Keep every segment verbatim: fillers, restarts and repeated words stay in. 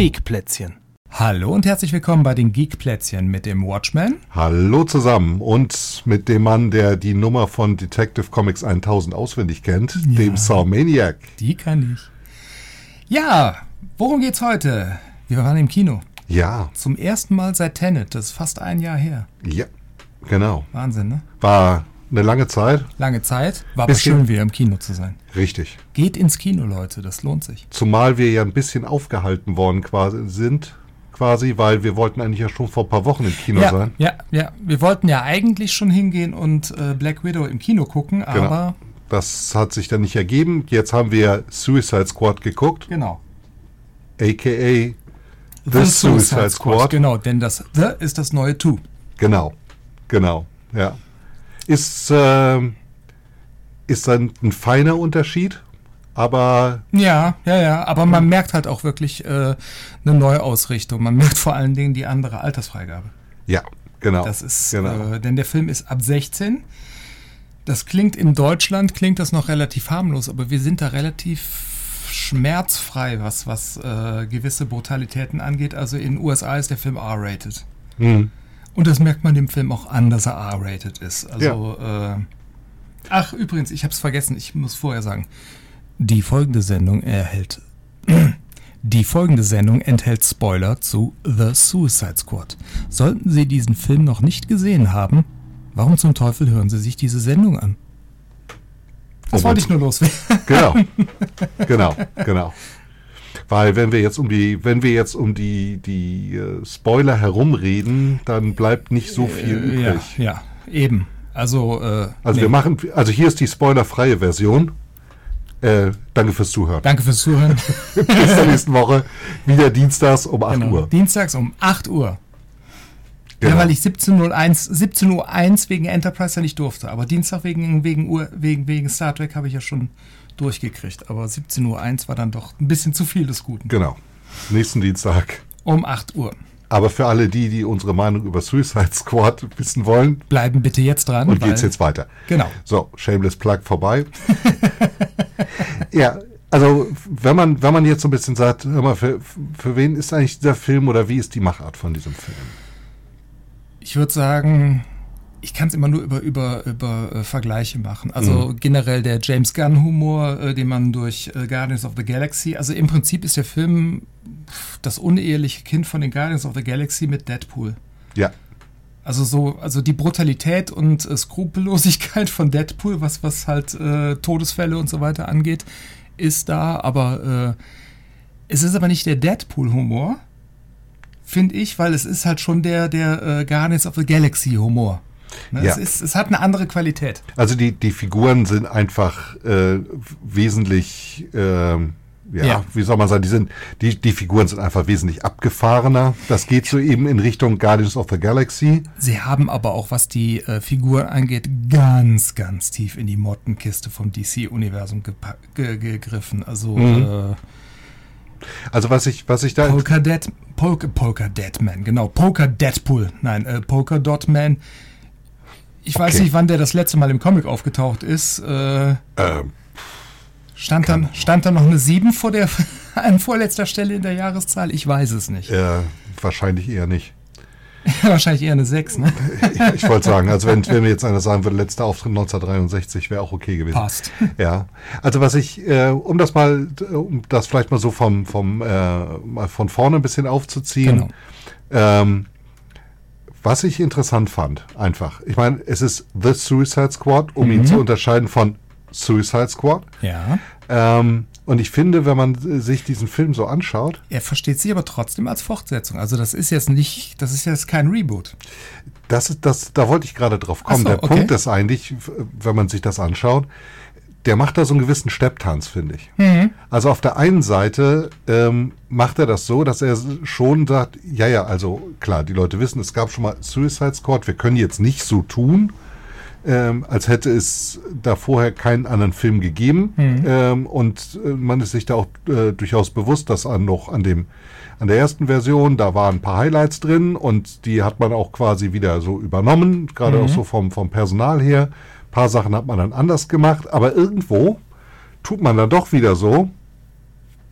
Geekplätzchen. Hallo und herzlich willkommen bei den Geekplätzchen mit dem Watchman. Hallo zusammen und mit dem Mann, der die Nummer von Detective Comics tausend auswendig kennt, ja, dem Sawmaniac. Die kann ich. Ja, worum geht's heute? Wir waren im Kino. Ja. Zum ersten Mal seit Tenet, das ist fast ein Jahr her. Ja, genau. Wahnsinn, ne? War eine lange Zeit. Lange Zeit, war aber schön, wieder im Kino zu sein. Richtig. Geht ins Kino, Leute, das lohnt sich. Zumal wir ja ein bisschen aufgehalten worden quasi sind, quasi, weil wir wollten eigentlich ja schon vor ein paar Wochen im Kino ja, sein. Ja, ja, wir wollten ja eigentlich schon hingehen und äh, Black Widow im Kino gucken, aber... Genau. Das hat sich dann nicht ergeben. Jetzt haben wir Suicide Squad geguckt. Genau. A K A The, The Suicide, Suicide Squad. Squad. Genau, denn das The ist das neue Two. Genau, genau, ja. Ist, äh, ist ein, ein feiner Unterschied, aber... Ja, ja, ja, aber man merkt halt auch wirklich äh, eine Neuausrichtung. Man merkt vor allen Dingen die andere Altersfreigabe. Ja, genau. Das ist, genau. Äh, denn der Film ist ab sechzehn. Das klingt in Deutschland, klingt das noch relativ harmlos, aber wir sind da relativ schmerzfrei, was, was äh, gewisse Brutalitäten angeht. Also in den U S A ist der Film R-rated. Mhm. Und das merkt man dem Film auch an, dass er R-rated ist. Also, ja. äh, ach, übrigens, ich habe es vergessen, ich muss vorher sagen, die folgende Sendung erhält, die folgende Sendung enthält Spoiler zu The Suicide Squad. Sollten Sie diesen Film noch nicht gesehen haben, warum zum Teufel hören Sie sich diese Sendung an? Das oh, wollte ich nur loswerden. Genau, genau, genau. Weil wenn wir jetzt um die, wenn wir jetzt um die, die uh, Spoiler herumreden, dann bleibt nicht so viel äh, übrig. Ja, ja, eben. Also, äh, also nee. wir machen, also hier ist die spoilerfreie Version. Äh, danke fürs Zuhören. Danke fürs Zuhören. Bis zur nächsten Woche. Wieder dienstags um acht genau. Uhr. Dienstags um acht Uhr. Genau. Ja, weil ich siebzehn Uhr eins wegen Enterprise ja nicht durfte. Aber Dienstag wegen, wegen, Uhr, wegen, wegen Star Trek habe ich ja schon durchgekriegt. Aber siebzehn Uhr eins war dann doch ein bisschen zu viel des Guten. Genau. Nächsten Dienstag. Um acht Uhr. Aber für alle die, die unsere Meinung über Suicide Squad wissen wollen, bleiben bitte jetzt dran. Und geht's jetzt weiter. Genau. So, Shameless Plug vorbei. Ja, also wenn man, wenn man jetzt so ein bisschen sagt, hör mal, für, für wen ist eigentlich dieser Film oder wie ist die Machart von diesem Film? Ich würde sagen, ich kann es immer nur über, über, über äh, Vergleiche machen. Also mhm. generell der James Gunn-Humor, äh, den man durch äh, Guardians of the Galaxy, also im Prinzip ist der Film das uneheliche Kind von den Guardians of the Galaxy mit Deadpool. Ja. Also so, also die Brutalität und äh, Skrupellosigkeit von Deadpool, was, was halt äh, Todesfälle und so weiter angeht, ist da, aber äh, es ist aber nicht der Deadpool-Humor, finde ich, weil es ist halt schon der, der äh, Guardians of the Galaxy-Humor. Ne? Ja. Es, ist, es hat eine andere Qualität. Also die, die Figuren sind einfach äh, wesentlich, äh, ja, ja, wie soll man sagen, die sind, die, die Figuren sind einfach wesentlich abgefahrener. Das geht so eben in Richtung Guardians of the Galaxy. Sie haben aber auch, was die äh, Figuren angeht, ganz, ganz tief in die Mottenkiste vom D C-Universum gepa- ge- gegriffen. Also, mhm. äh, Also was ich, was ich da... Polka Dead, Polka, Polka Deadman, genau, Polka Deadpool, nein, äh, Polka Dot Man. Ich okay. weiß nicht, wann der das letzte Mal im Comic aufgetaucht ist. Äh, ähm, stand, dann, stand da noch eine sieben vor der, an vorletzter Stelle in der Jahreszahl? Ich weiß es nicht. Äh, wahrscheinlich eher nicht. Wahrscheinlich eher eine sechs, ne? Ich, ich wollte sagen, also wenn, wenn mir jetzt einer sagen würde, letzter Auftritt neunzehnhundertdreiundsechzig wäre auch okay gewesen. Passt. Ja, also was ich, äh, um das mal, um das vielleicht mal so vom, vom, äh, mal von vorne ein bisschen aufzuziehen, genau. ähm, was ich interessant fand, einfach, ich meine, es ist The Suicide Squad, um mhm. ihn zu unterscheiden von Suicide Squad. Ja. Ähm, und ich finde, wenn man sich diesen Film so anschaut... Er versteht sich aber trotzdem als Fortsetzung. Also das ist jetzt nicht, das ist jetzt kein Reboot. Das ist, das, da wollte ich gerade drauf kommen. Ach so, Der okay. Punkt ist eigentlich, wenn man sich das anschaut, der macht da so einen gewissen Stepptanz, finde ich. Mhm. Also auf der einen Seite ähm, macht er das so, dass er schon sagt, ja, ja, also klar, die Leute wissen, es gab schon mal Suicide Squad, wir können jetzt nicht so tun, ähm, als hätte es da vorher keinen anderen Film gegeben. Mhm. Ähm, und äh, man ist sich da auch äh, durchaus bewusst, dass an noch an dem an der ersten Version, da waren ein paar Highlights drin und die hat man auch quasi wieder so übernommen, gerade mhm. auch so vom, vom Personal her. Ein paar Sachen hat man dann anders gemacht, aber irgendwo tut man dann doch wieder so,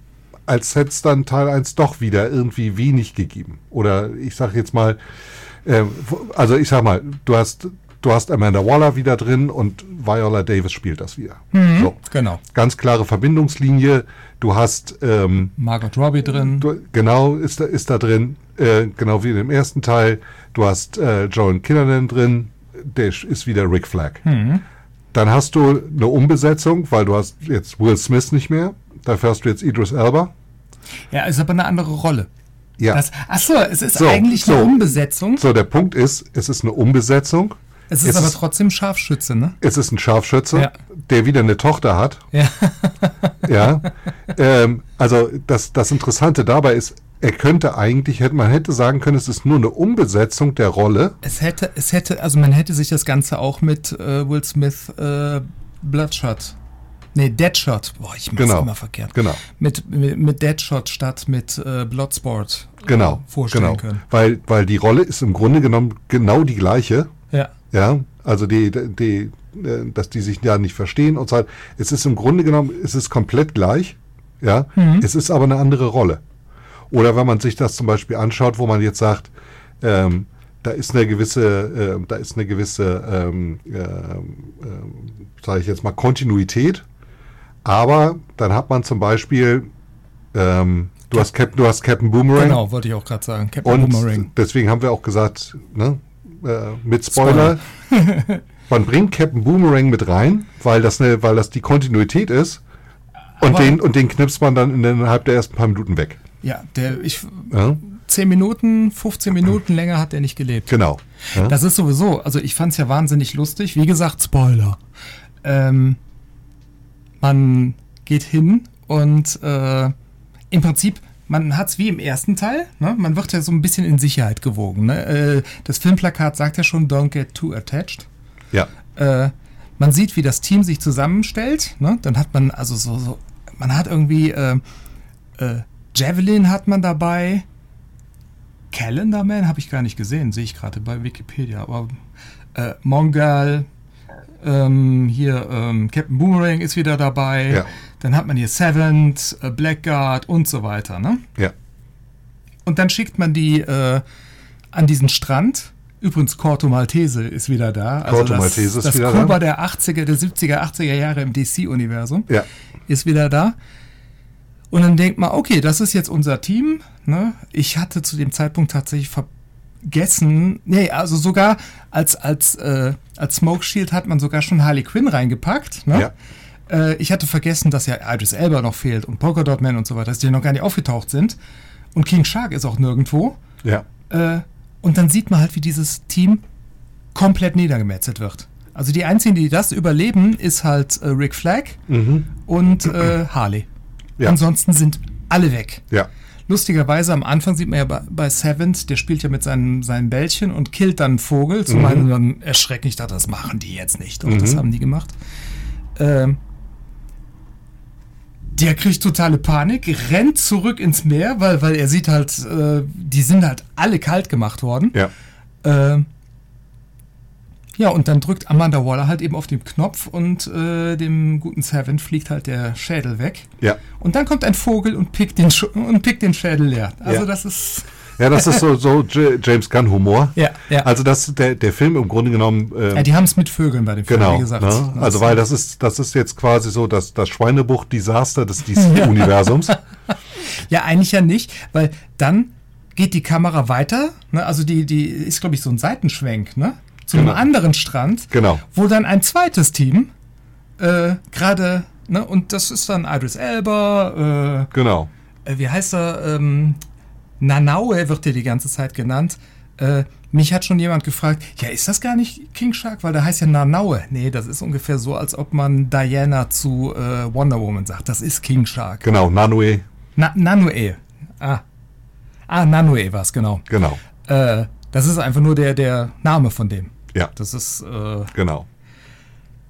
als hätte es dann Teil eins doch wieder irgendwie wenig gegeben. Oder ich sage jetzt mal, äh, also ich sag mal, du hast, du hast Amanda Waller wieder drin und Viola Davis spielt das wieder. Mhm, so. Genau. Ganz klare Verbindungslinie. Du hast ähm, Margot Robbie drin. Du, genau, ist da, ist da drin. Äh, genau wie im ersten Teil. Du hast äh, Joan Kinnaman drin. Der ist wieder Rick Flag. Mhm. Dann hast du eine Umbesetzung, weil du hast jetzt Will Smith nicht mehr. Dafür hast du jetzt Idris Elba. Ja, ist aber eine andere Rolle. Ja. Das, achso, es ist So, eigentlich so. eine Umbesetzung. So, der Punkt ist, es ist eine Umbesetzung. Es ist es aber ist, trotzdem Scharfschütze, ne? Es ist ein Scharfschütze, Ja. der wieder eine Tochter hat. Ja. Ja. ähm, also das, das Interessante dabei ist, er könnte eigentlich, hätte, man hätte sagen können, es ist nur eine Umbesetzung der Rolle. Es hätte, es hätte, also man hätte sich das Ganze auch mit äh, Will Smith äh, Bloodshot, nee, Deadshot, boah, ich mach's Genau. immer verkehrt. Genau. Mit, mit, mit Deadshot statt mit äh, Bloodsport äh, Genau. vorstellen genau. können. Weil, weil die Rolle ist im Grunde genommen genau die gleiche. Ja. Ja, also die, die, äh, dass die sich ja nicht verstehen und so weiter. Es ist im Grunde genommen, es ist komplett gleich. Ja, Mhm. es ist aber eine andere Rolle. Oder wenn man sich das zum Beispiel anschaut, wo man jetzt sagt, ähm, da ist eine gewisse, äh, da ist eine gewisse, ähm, äh, äh, sage ich jetzt mal, Kontinuität. Aber dann hat man zum Beispiel, ähm, du, hast Cap, du hast Captain Boomerang. Genau, wollte ich auch gerade sagen. Captain Und Boomerang. deswegen haben wir auch gesagt, ne, äh, mit Spoiler, man bringt Captain Boomerang mit rein, weil das, ne, weil das die Kontinuität ist. Und Aber- den, und den knipst man dann innerhalb der ersten paar Minuten weg. Ja, der, ich, Ja, zehn Minuten, fünfzehn Minuten länger hat er nicht gelebt. genau. Ja, Das ist sowieso, also ich fand es ja wahnsinnig lustig. Wie gesagt, Spoiler. Ähm, man geht hin und äh, im Prinzip, man hat es wie im ersten Teil, ne? Man wird ja so ein bisschen in Sicherheit gewogen. Ne? Äh, das Filmplakat sagt ja schon, don't get too attached. ja, Äh, man sieht, wie das Team sich zusammenstellt. Ne? Dann hat man also so, so man hat irgendwie äh, äh, Javelin hat man dabei. Calendar Man habe ich gar nicht gesehen, sehe ich gerade bei Wikipedia. Aber äh, Mongal, ähm, hier ähm, Captain Boomerang ist wieder dabei. Ja. Dann hat man hier Seventh, äh, Blackguard und so weiter. Ne? ja, Und dann schickt man die äh, an diesen Strand. Übrigens, Corto Maltese ist wieder da. Also Corto das, Maltese ist das wieder Kuba da. der achtziger, der siebziger, achtziger Jahre im D C-Universum ja, ist wieder da. Und dann denkt man, okay, das ist jetzt unser Team. Ne? Ich hatte zu dem Zeitpunkt tatsächlich vergessen, nee, also sogar als, als, äh, als Smoke Shield hat man sogar schon Harley Quinn reingepackt. Ne? ja, Äh, ich hatte vergessen, dass ja Idris Elba noch fehlt und Polka Dot Man und so weiter, dass die noch gar nicht aufgetaucht sind. Und King Shark ist auch nirgendwo. ja, Äh, und dann sieht man halt, wie dieses Team komplett niedergemetzelt wird. Also die einzigen, die das überleben, ist halt äh, Rick Flag mhm. und äh, Harley. Ja. Ansonsten sind alle weg. ja, Lustigerweise am Anfang sieht man ja bei, bei Seventh, der spielt ja mit seinen, seinen Bällchen und killt dann einen Vogel. Zu Mhm. meinen dann erschrecken. Ich dachte, das machen die jetzt nicht. Doch, Mhm. das haben die gemacht. Ähm, der kriegt totale Panik, rennt zurück ins Meer, weil, weil er sieht halt, äh, die sind halt alle kalt gemacht worden. ja, Ähm, ja, und dann drückt Amanda Waller halt eben auf den Knopf und äh, dem guten Seventh fliegt halt der Schädel weg. ja. Und dann kommt ein Vogel und pickt den, Sch- und pickt den Schädel leer. Also Ja. das ist... Ja, das ist so, so J- James Gunn Humor. Ja, ja. Also das, der, der Film im Grunde genommen, ähm, ja, die haben es mit Vögeln bei dem Film, genau, wie gesagt. ne? Das- Also weil das ist, das ist jetzt quasi so das, das Schweinebucht-Desaster des D C-Universums. Ja, eigentlich ja nicht, weil dann geht die Kamera weiter, ne? Also die, die ist, glaube ich, so ein Seitenschwenk, ne? Zu Genau. einem anderen Strand, Genau. wo dann ein zweites Team äh, gerade, ne? Und das ist dann Idris Elba, äh, Genau. äh, wie heißt er, ähm, Nanaue wird dir die ganze Zeit genannt. Äh, mich hat schon jemand gefragt, ja, ist das gar nicht King Shark? Weil der heißt ja Nanaue. Nee, das ist ungefähr so, als ob man Diana zu äh, Wonder Woman sagt. Das ist King Shark. Genau, Nanoe. Na, Nanoe. Ah. Ah, Nanoe war es, genau. Genau. Äh, das ist einfach nur der, der Name von dem. Ja, Das ist, äh, genau.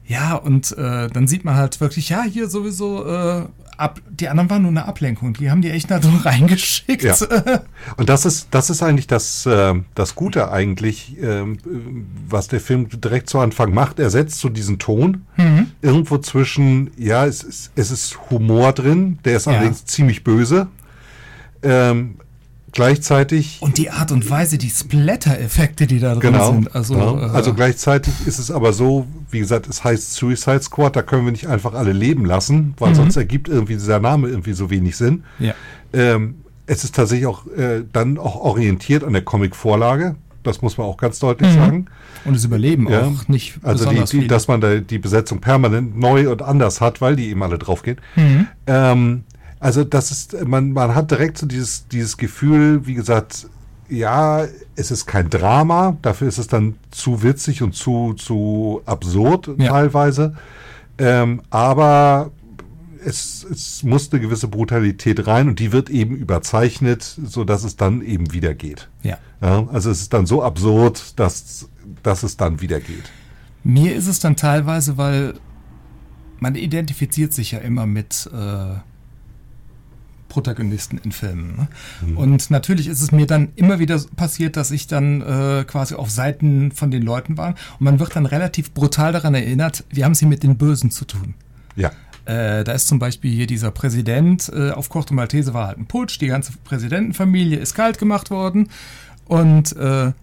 Ja, und äh, dann sieht man halt wirklich, ja, hier sowieso, äh, ab, die anderen waren nur eine Ablenkung, die haben die echt da so reingeschickt. Ja. Und das ist, das ist eigentlich das, äh, das Gute eigentlich, äh, was der Film direkt zu Anfang macht. Er setzt so diesen Ton mhm. irgendwo zwischen, ja, es ist, es ist Humor drin, der ist ja. allerdings ziemlich böse. Ähm, Gleichzeitig... Und die Art und Weise, die Splatter-Effekte, die da drin genau, sind. Also, genau. Äh, also gleichzeitig ist es aber so, wie gesagt, es heißt Suicide Squad, da können wir nicht einfach alle leben lassen, weil mhm. sonst ergibt irgendwie dieser Name irgendwie so wenig Sinn. Ja. Ähm, es ist tatsächlich auch äh, dann auch orientiert an der Comic-Vorlage, das muss man auch ganz deutlich mhm. sagen. Und es überleben ja. auch nicht also besonders die, die, dass man da die Besetzung permanent neu und anders hat, weil die eben alle draufgehen. Mhm. Ähm, Also das ist, man, man hat direkt so dieses, dieses Gefühl, wie gesagt, ja, es ist kein Drama, dafür ist es dann zu witzig und zu, zu absurd ja. teilweise. Ähm, aber es, es muss eine gewisse Brutalität rein und die wird eben überzeichnet, sodass es dann eben wieder geht. Ja. Ja, also es ist dann so absurd, dass, dass es dann wieder geht. Mir ist es dann teilweise, weil man identifiziert sich ja immer mit äh, Protagonisten in Filmen. Ne? Mhm. Und natürlich ist es mir dann immer wieder passiert, dass ich dann äh, quasi auf Seiten von den Leuten war und man wird dann relativ brutal daran erinnert, wir haben es hier mit den Bösen zu tun. Ja. Äh, da ist zum Beispiel hier dieser Präsident, äh, auf Corto Maltese war halt ein Putsch, die ganze Präsidentenfamilie ist kalt gemacht worden und äh,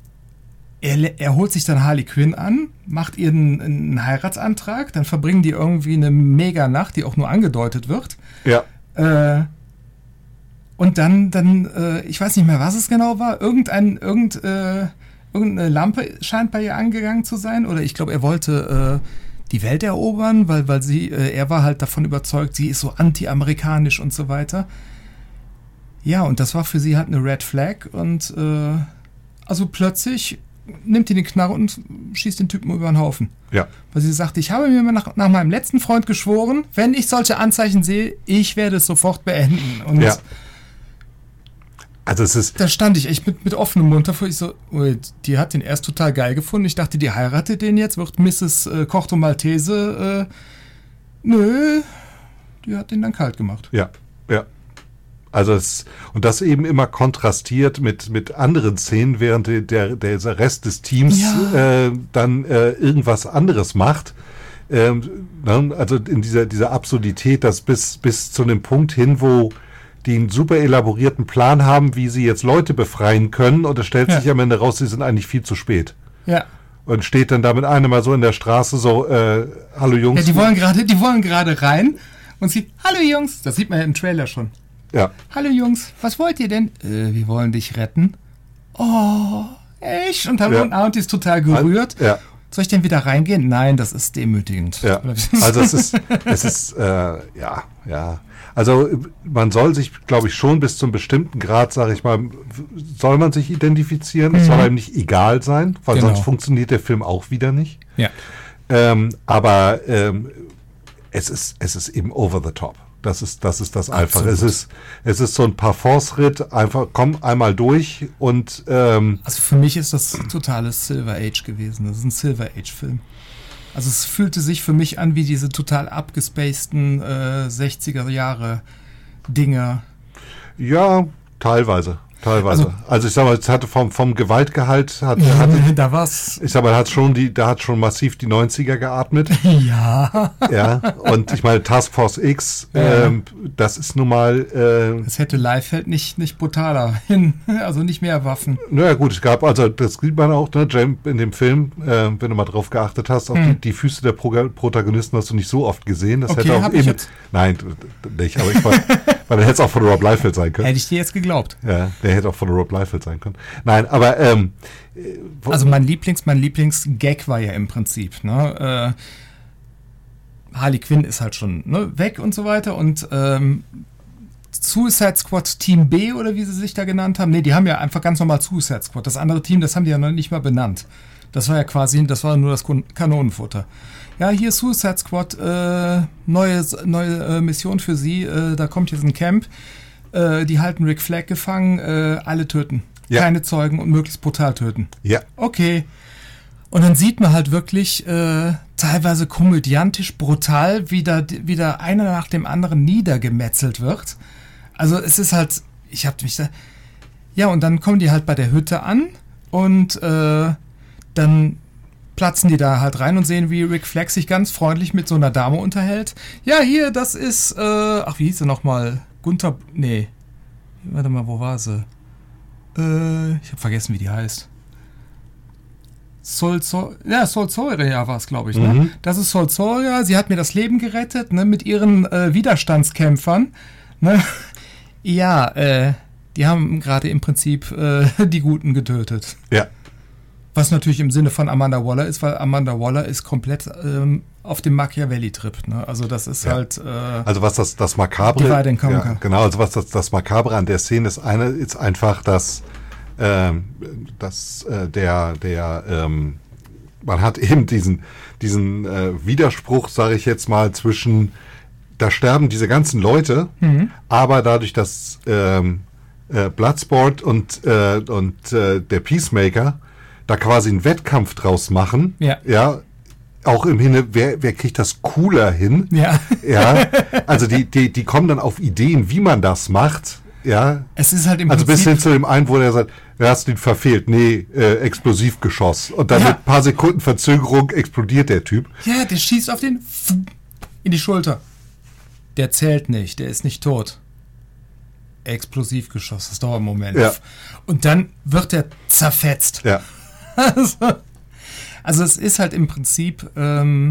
er, er holt sich dann Harley Quinn an, macht ihr einen, einen Heiratsantrag, dann verbringen die irgendwie eine Mega-Nacht, die auch nur angedeutet wird. Ja. Äh, Und dann, dann äh, ich weiß nicht mehr, was es genau war, irgendein, irgend, äh, irgendeine Lampe scheint bei ihr angegangen zu sein. Oder ich glaube, er wollte äh, die Welt erobern, weil, weil sie, äh, er war halt davon überzeugt, sie ist so anti-amerikanisch und so weiter. Ja, und das war für sie halt eine Red Flag. Und äh, also plötzlich nimmt die den Knarre und schießt den Typen über den Haufen. Ja. Weil sie sagt, ich habe mir nach, nach meinem letzten Freund geschworen, wenn ich solche Anzeichen sehe, ich werde es sofort beenden. Und ja. Also es ist da stand ich echt mit, mit offenem Mund davor. Ich so, die hat den erst total geil gefunden. Ich dachte, die heiratet den jetzt, wird Misses Äh, Corto Maltese. Äh, nö, die hat den dann kalt gemacht. Ja, ja. Also es, und das eben immer kontrastiert mit, mit anderen Szenen, während der, der, der Rest des Teams ja. äh, dann äh, irgendwas anderes macht. Ähm, ne? Also in dieser, dieser Absurdität, dass bis, bis zu einem Punkt hin, wo die einen super elaborierten Plan haben, wie sie jetzt Leute befreien können und es stellt ja. sich am Ende raus, sie sind eigentlich viel zu spät. Ja. Und steht dann da mit einem mal so in der Straße so, äh, hallo Jungs. Ja, die wollen gerade, die wollen gerade rein und sie, hallo Jungs, das sieht man ja im Trailer schon. Ja. Hallo Jungs, was wollt ihr denn? Äh, wir wollen dich retten. Oh, echt? Und dann ja. und die ist total gerührt. Ja. Soll ich denn wieder reingehen? Nein, das ist demütigend. Ja. Also es ist, es ist, äh, ja, ja. Also man soll sich, glaube ich, schon bis zum bestimmten Grad, sage ich mal, soll man sich identifizieren. Es mhm. soll einem nicht egal sein, weil genau. sonst funktioniert der Film auch wieder nicht. Ja. Ähm, aber ähm, es ist, es ist eben over the top. Das ist, das ist das einfach. Es ist, es ist so ein Parforce-Ritt, einfach komm einmal durch und ähm, also für mich ist das totales Silver Age gewesen. Das ist ein Silver Age-Film. Also es fühlte sich für mich an wie diese total abgespaceden äh, sechziger Jahre Dinger. Ja, teilweise. Teilweise. Also, also ich sag mal, es hatte vom, vom Gewaltgehalt hat, ja, hatte, da war's. Ich sag mal, hat schon die, da hat schon massiv die neunziger geatmet. Ja. Ja. Und ich meine, Task Force X, ja. ähm, das ist nun mal. Äh, es hätte Liefeld nicht, nicht brutaler hin, also nicht mehr Waffen. Naja, gut, es gab, also das sieht man auch, ne, James, in dem Film, äh, wenn du mal drauf geachtet hast, auch hm. die, die Füße der Pro- Protagonisten hast du nicht so oft gesehen. Das okay, hätte auch eben. Nein, nicht, aber ich war, weil dann hätte es auch von Rob Liefeld sein können. Hätte ich dir jetzt geglaubt. Ja, der hätte auch von Rob Liefeld sein können. Nein, aber ähm, also mein Lieblings, mein Lieblings-Gag war ja im Prinzip, ne, äh, Harley Quinn ist halt schon ne, weg und so weiter und ähm, Suicide Squad Team B oder wie sie sich da genannt haben, nee, die haben ja einfach ganz normal Suicide Squad. Das andere Team, das haben die ja noch nicht mal benannt. Das war ja quasi, das war nur das Kanonenfutter. Ja, hier Suicide Squad, äh, neue, neue äh, Mission für sie, äh, da kommt jetzt ein Camp. Die halten Rick Flag gefangen, äh, alle töten. Ja. Keine Zeugen und möglichst brutal töten. Ja. Okay. Und dann sieht man halt wirklich äh, teilweise komödiantisch brutal, wie da, wie da einer nach dem anderen niedergemetzelt wird. Also es ist halt, ich hab mich da... Ja, und dann kommen die halt bei der Hütte an und äh, dann platzen die da halt rein und sehen, wie Rick Flag sich ganz freundlich mit so einer Dame unterhält. Ja, hier, das ist, äh, ach, wie hieß sie nochmal? Gunther, nee, warte mal, wo war sie? Äh, ich habe vergessen, wie die heißt. Sol, Sol, ja, Sol Soria war es, glaube ich. Ne? Mhm. Das ist Sol Soria, sie hat mir das Leben gerettet, ne, mit ihren äh, Widerstandskämpfern. Ne? Ja, äh, die haben gerade im Prinzip äh, die Guten getötet. Ja. Was natürlich im Sinne von Amanda Waller ist, weil Amanda Waller ist komplett ähm, auf dem Machiavelli-Trip. Ne? Also das ist ja. halt... Äh, also was das, das Makabre... Divide and Conquer. Ja, genau, also was das, das Makabre an der Szene ist, eine ist einfach, dass, ähm, dass äh, der... der ähm, man hat eben diesen, diesen äh, Widerspruch, sage ich jetzt mal, zwischen... Da sterben diese ganzen Leute, mhm. aber dadurch, dass ähm, äh, Bloodsport und, äh, und äh, der Peacemaker da quasi einen Wettkampf draus machen, ja, ja auch im Hinne, wer, wer kriegt das cooler hin, ja, ja, also die, die, die kommen dann auf Ideen, wie man das macht, ja. Es ist halt im also Prinzip... bis hin zu dem einen, wo der sagt, du hast ihn verfehlt, nee, äh, Explosivgeschoss. Und dann ja. mit ein paar Sekunden Verzögerung explodiert der Typ. Ja, der schießt auf den in die Schulter. Der zählt nicht, der ist nicht tot. Explosivgeschoss, das dauert einen Moment. Ja. Und dann wird er zerfetzt. Ja. Also, also es ist halt im Prinzip ähm,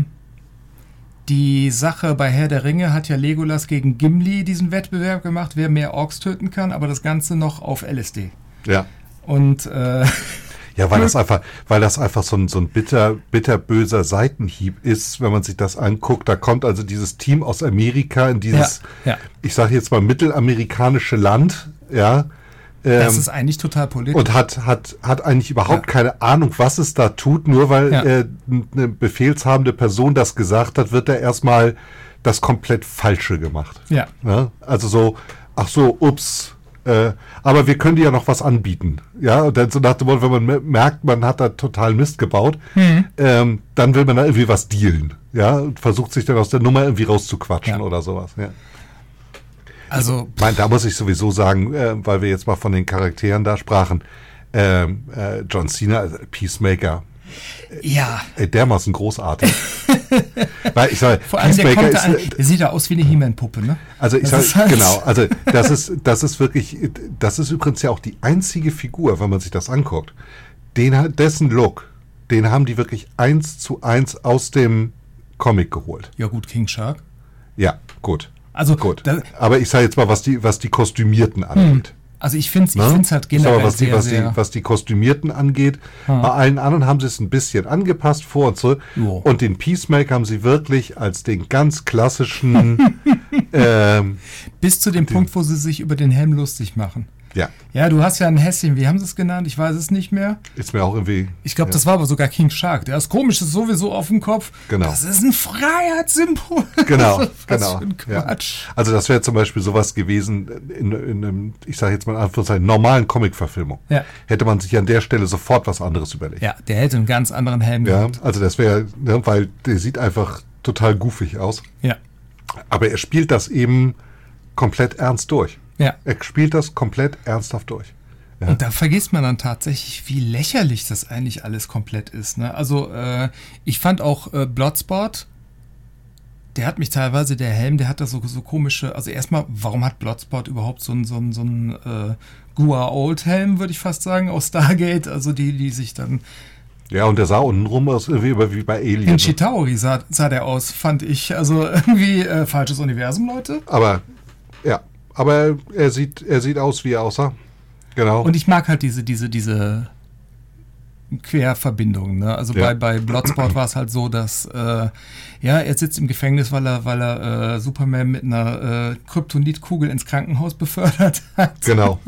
die Sache bei Herr der Ringe hat ja Legolas gegen Gimli diesen Wettbewerb gemacht, wer mehr Orks töten kann, aber das Ganze noch auf L S D. Ja. Und äh, ja, weil das einfach, weil das einfach so ein, so ein bitter, bitterböser Seitenhieb ist, wenn man sich das anguckt. Da kommt also dieses Team aus Amerika in dieses, ja, ja. ich sage jetzt mal mittelamerikanische Land, ja. Ähm, das ist eigentlich total politisch. Und hat, hat, hat eigentlich überhaupt ja. keine Ahnung, was es da tut. Nur weil ja. äh, eine befehlshabende Person das gesagt hat, wird da erstmal das komplett Falsche gemacht. Ja. ja. Also so, ach so, ups, äh, aber wir können dir ja noch was anbieten. Ja, und dann so nach dem Motto, wenn man merkt, man hat da total Mist gebaut, mhm. ähm, dann will man da irgendwie was dealen. Ja, und versucht sich dann aus der Nummer irgendwie rauszuquatschen ja. oder sowas. Ja. Also, ich meine, da muss ich sowieso sagen, äh, weil wir jetzt mal von den Charakteren da sprachen, äh, äh, John Cena, also Peacemaker, ja, äh, dermaßen großartig. Weil ich sage, vor allem Peacemaker der, ist, an, der sieht ja aus wie eine He-Man-Puppe, ne? Also ich das sage, halt genau, also das ist, das ist wirklich, das ist übrigens ja auch die einzige Figur, wenn man sich das anguckt, den, dessen Look, den haben die wirklich eins zu eins aus dem Comic geholt. Ja gut, King Shark. Ja, gut. Also, gut. Aber ich sage jetzt mal, was die, was die Kostümierten angeht. Also ich finde es ich find's halt generell aber was die, sehr, was sehr... Die, was die Kostümierten angeht, hm. bei allen anderen haben sie es ein bisschen angepasst, vor und zurück. Jo. Und den Peacemaker haben sie wirklich als den ganz klassischen... ähm, bis zu dem den, Punkt, wo sie sich über den Helm lustig machen. Ja. Ja, du hast ja ein Häschen, wie haben sie es genannt? Ich weiß es nicht mehr. Ist mir auch irgendwie... Ich glaube, ja. das war aber sogar King Shark. Der ist komisch, ist sowieso auf dem Kopf. Genau. Das ist ein Freiheitssymbol. Genau, Was genau. für ein Quatsch. Ja. Also das wäre zum Beispiel sowas gewesen in, in einem, ich sage jetzt mal in Anführungszeichen, normalen Comic-Verfilmung. Ja. Hätte man sich an der Stelle sofort was anderes überlegt. Ja, der hätte einen ganz anderen Helm ja, gehabt. Also das wäre, ne, weil der sieht einfach total goofig aus. Ja. Aber er spielt das eben komplett ernst durch. Ja. Er spielt das komplett ernsthaft durch. Ja. Und da vergisst man dann tatsächlich, wie lächerlich das eigentlich alles komplett ist. Ne? Also äh, ich fand auch äh, Bloodsport, der hat mich teilweise, der Helm, der hat da so, so komische, also erstmal, warum hat Bloodsport überhaupt so einen so einen, so einen äh, Gua-Old-Helm, würde ich fast sagen, aus Stargate, also die, die sich dann... Ja, und der sah untenrum aus wie, wie bei Alien. In Chitauri sah, sah der aus, fand ich. Also irgendwie äh, falsches Universum, Leute. Aber, ja, aber er sieht, er sieht aus, wie er aussah. Genau. Und ich mag halt diese, diese, diese Querverbindungen. Ne? Also ja. bei, bei Bloodsport war es halt so, dass äh, ja, er sitzt im Gefängnis, weil er, weil er äh, Superman mit einer äh, Kryptonitkugel ins Krankenhaus befördert hat. Genau.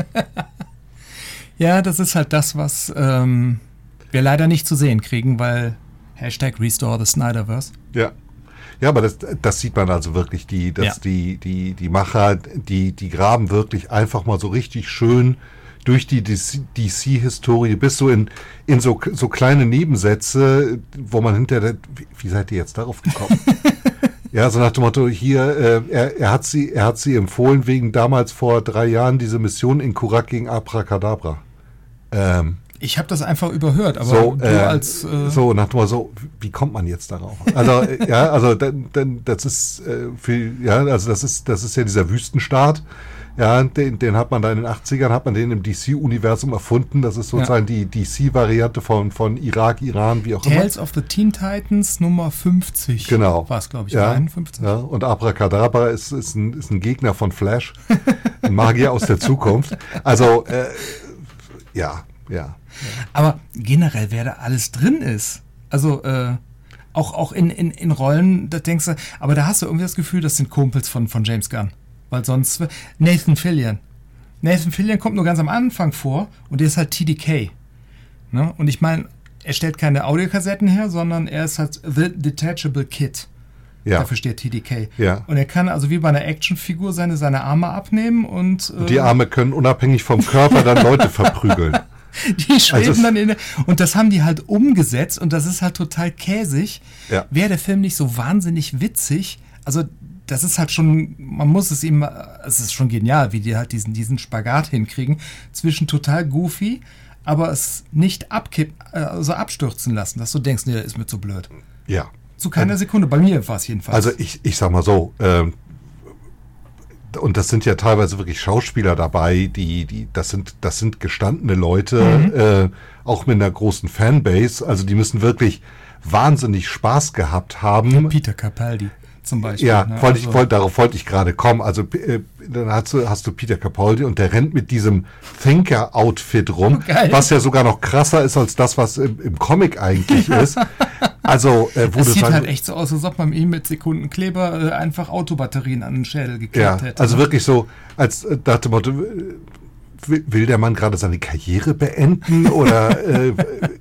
Ja, das ist halt das, was ähm, wir leider nicht zu sehen kriegen, weil Hashtag Restore the Snyderverse. Ja. Ja, aber das, das sieht man also wirklich, die, dass ja. die, die, die Macher, die, die graben wirklich einfach mal so richtig schön durch die D C-Historie bis so in, in so, so kleine Nebensätze, wo man hinterher, wie, wie seid ihr jetzt darauf gekommen? Ja, so nach dem Motto, hier, äh, er, er hat sie, er hat sie empfohlen wegen damals vor drei Jahren diese Mission in Kurak gegen Abracadabra. Ähm, Ich habe das einfach überhört, aber so, du äh, als... Äh so, nach dem Motto, so, wie kommt man jetzt darauf? Also, äh, ja, also, dann, dann, das ist, äh, für, ja, also, das ist, das ist ja dieser Wüstenstaat. Ja, den, den hat man da in den achtzigern, hat man den im D C-Universum erfunden. Das ist sozusagen ja. die D C-Variante von, von Irak, Iran, wie auch Tales immer. Tales of the Teen Titans Nummer fünfzig. Genau. War es, glaube ich, ja, einundfünfzig. Ja, und Abracadabra ist, ist, ein, ist ein Gegner von Flash. Ein Magier aus der Zukunft. Also, äh, ja, ja. Aber generell, wer da alles drin ist, also äh, auch, auch in, in, in Rollen, da denkst du, aber da hast du irgendwie das Gefühl, das sind Kumpels von, von James Gunn. Weil sonst, Nathan Fillion. Nathan Fillion kommt nur ganz am Anfang vor und der ist halt T D K. Ne? Und ich meine, er stellt keine Audiokassetten her, sondern er ist halt The Detachable Kid. Ja. Dafür steht T D K. Ja. Und er kann also wie bei einer Actionfigur seine, seine Arme abnehmen und... Äh, die Arme können unabhängig vom Körper dann Leute verprügeln. Die schweben also dann in der, und das haben die halt umgesetzt und das ist halt total käsig. Ja. Wäre der Film nicht so wahnsinnig witzig, also das ist halt schon, man muss es ihm, es ist schon genial, wie die halt diesen, diesen Spagat hinkriegen, zwischen total goofy, aber es nicht abkippen, also abstürzen lassen, dass du denkst, nee, das ist mir zu blöd. Ja. Zu keiner Sekunde, bei mir war es jedenfalls. Also ich, ich sag mal so, ähm, und das sind ja teilweise wirklich Schauspieler dabei, die, die, das sind, das sind gestandene Leute, mhm. äh, auch mit einer großen Fanbase, also die müssen wirklich wahnsinnig Spaß gehabt haben. Ja, Peter Capaldi zum Beispiel. Ja, ne? wollte also. ich, wollte, darauf wollte ich gerade kommen. Also äh, dann hast du, hast du Peter Capaldi und der rennt mit diesem Thinker-Outfit rum, Geil. Was ja sogar noch krasser ist als das, was im, im Comic eigentlich ist. Also, äh, wo das du sieht sagen, halt echt so aus, als ob man ihm mit Sekundenkleber äh, einfach Autobatterien an den Schädel geklebt ja, hätte. also wirklich so, als äh, dachte Motto, will, will der Mann gerade seine Karriere beenden oder äh,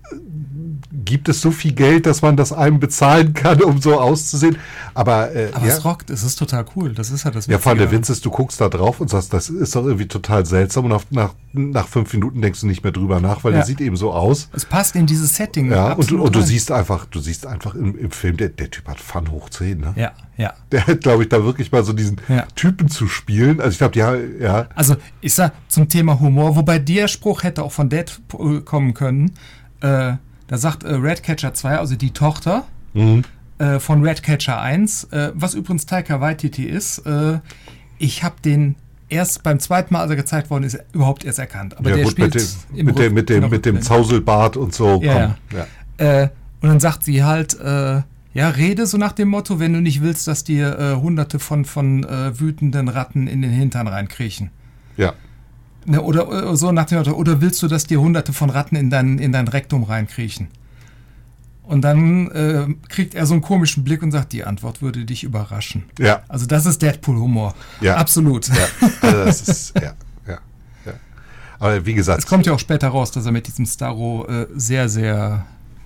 gibt es so viel Geld, dass man das einem bezahlen kann, um so auszusehen? Aber, äh, Aber ja. es rockt, es ist total cool. Das ist halt das Witzige. Ja, vor allem der Witz ist, du guckst da drauf und sagst, das ist doch irgendwie total seltsam und auf, nach, nach fünf Minuten denkst du nicht mehr drüber nach, weil ja. der sieht eben so aus. Es passt in dieses Setting. Ja, und, und du rein. siehst einfach, du siehst einfach im, im Film, der, der Typ hat Fun hoch zehn, ne? Ja, ja. Der hat, glaube ich, da wirklich mal so diesen ja. Typen zu spielen. Also ich glaube, ja, ja. Also ich sag zum Thema Humor, wobei der Spruch hätte auch von Deadpool kommen können. Äh, da sagt äh, Ratcatcher zwei, also die Tochter Mhm. äh, von Ratcatcher eins, äh, was übrigens Taika Waititi ist. Äh, ich habe den erst beim zweiten Mal, als er gezeigt worden ist, überhaupt erst erkannt. Aber ja, der gut, spielt mit dem, mit Rück- dem, mit dem, genau, mit dem mit- Zauselbart und so. Ja, komm. ja. Ja. Äh, und dann sagt sie halt, äh, ja, rede so nach dem Motto, wenn du nicht willst, dass dir äh, hunderte von, von äh, wütenden Ratten in den Hintern reinkriechen. Ja. Ne, oder, oder so nach dem Motto, oder willst du, dass dir hunderte von Ratten in dein, in dein Rektum reinkriechen? Und dann äh, kriegt er so einen komischen Blick und sagt, die Antwort würde dich überraschen. Ja. Also das ist Deadpool-Humor. Ja. Absolut. Ja, also das ist, ja, ja, ja. Aber wie gesagt. Es kommt ja auch später raus, dass er mit diesem Starro äh, sehr, sehr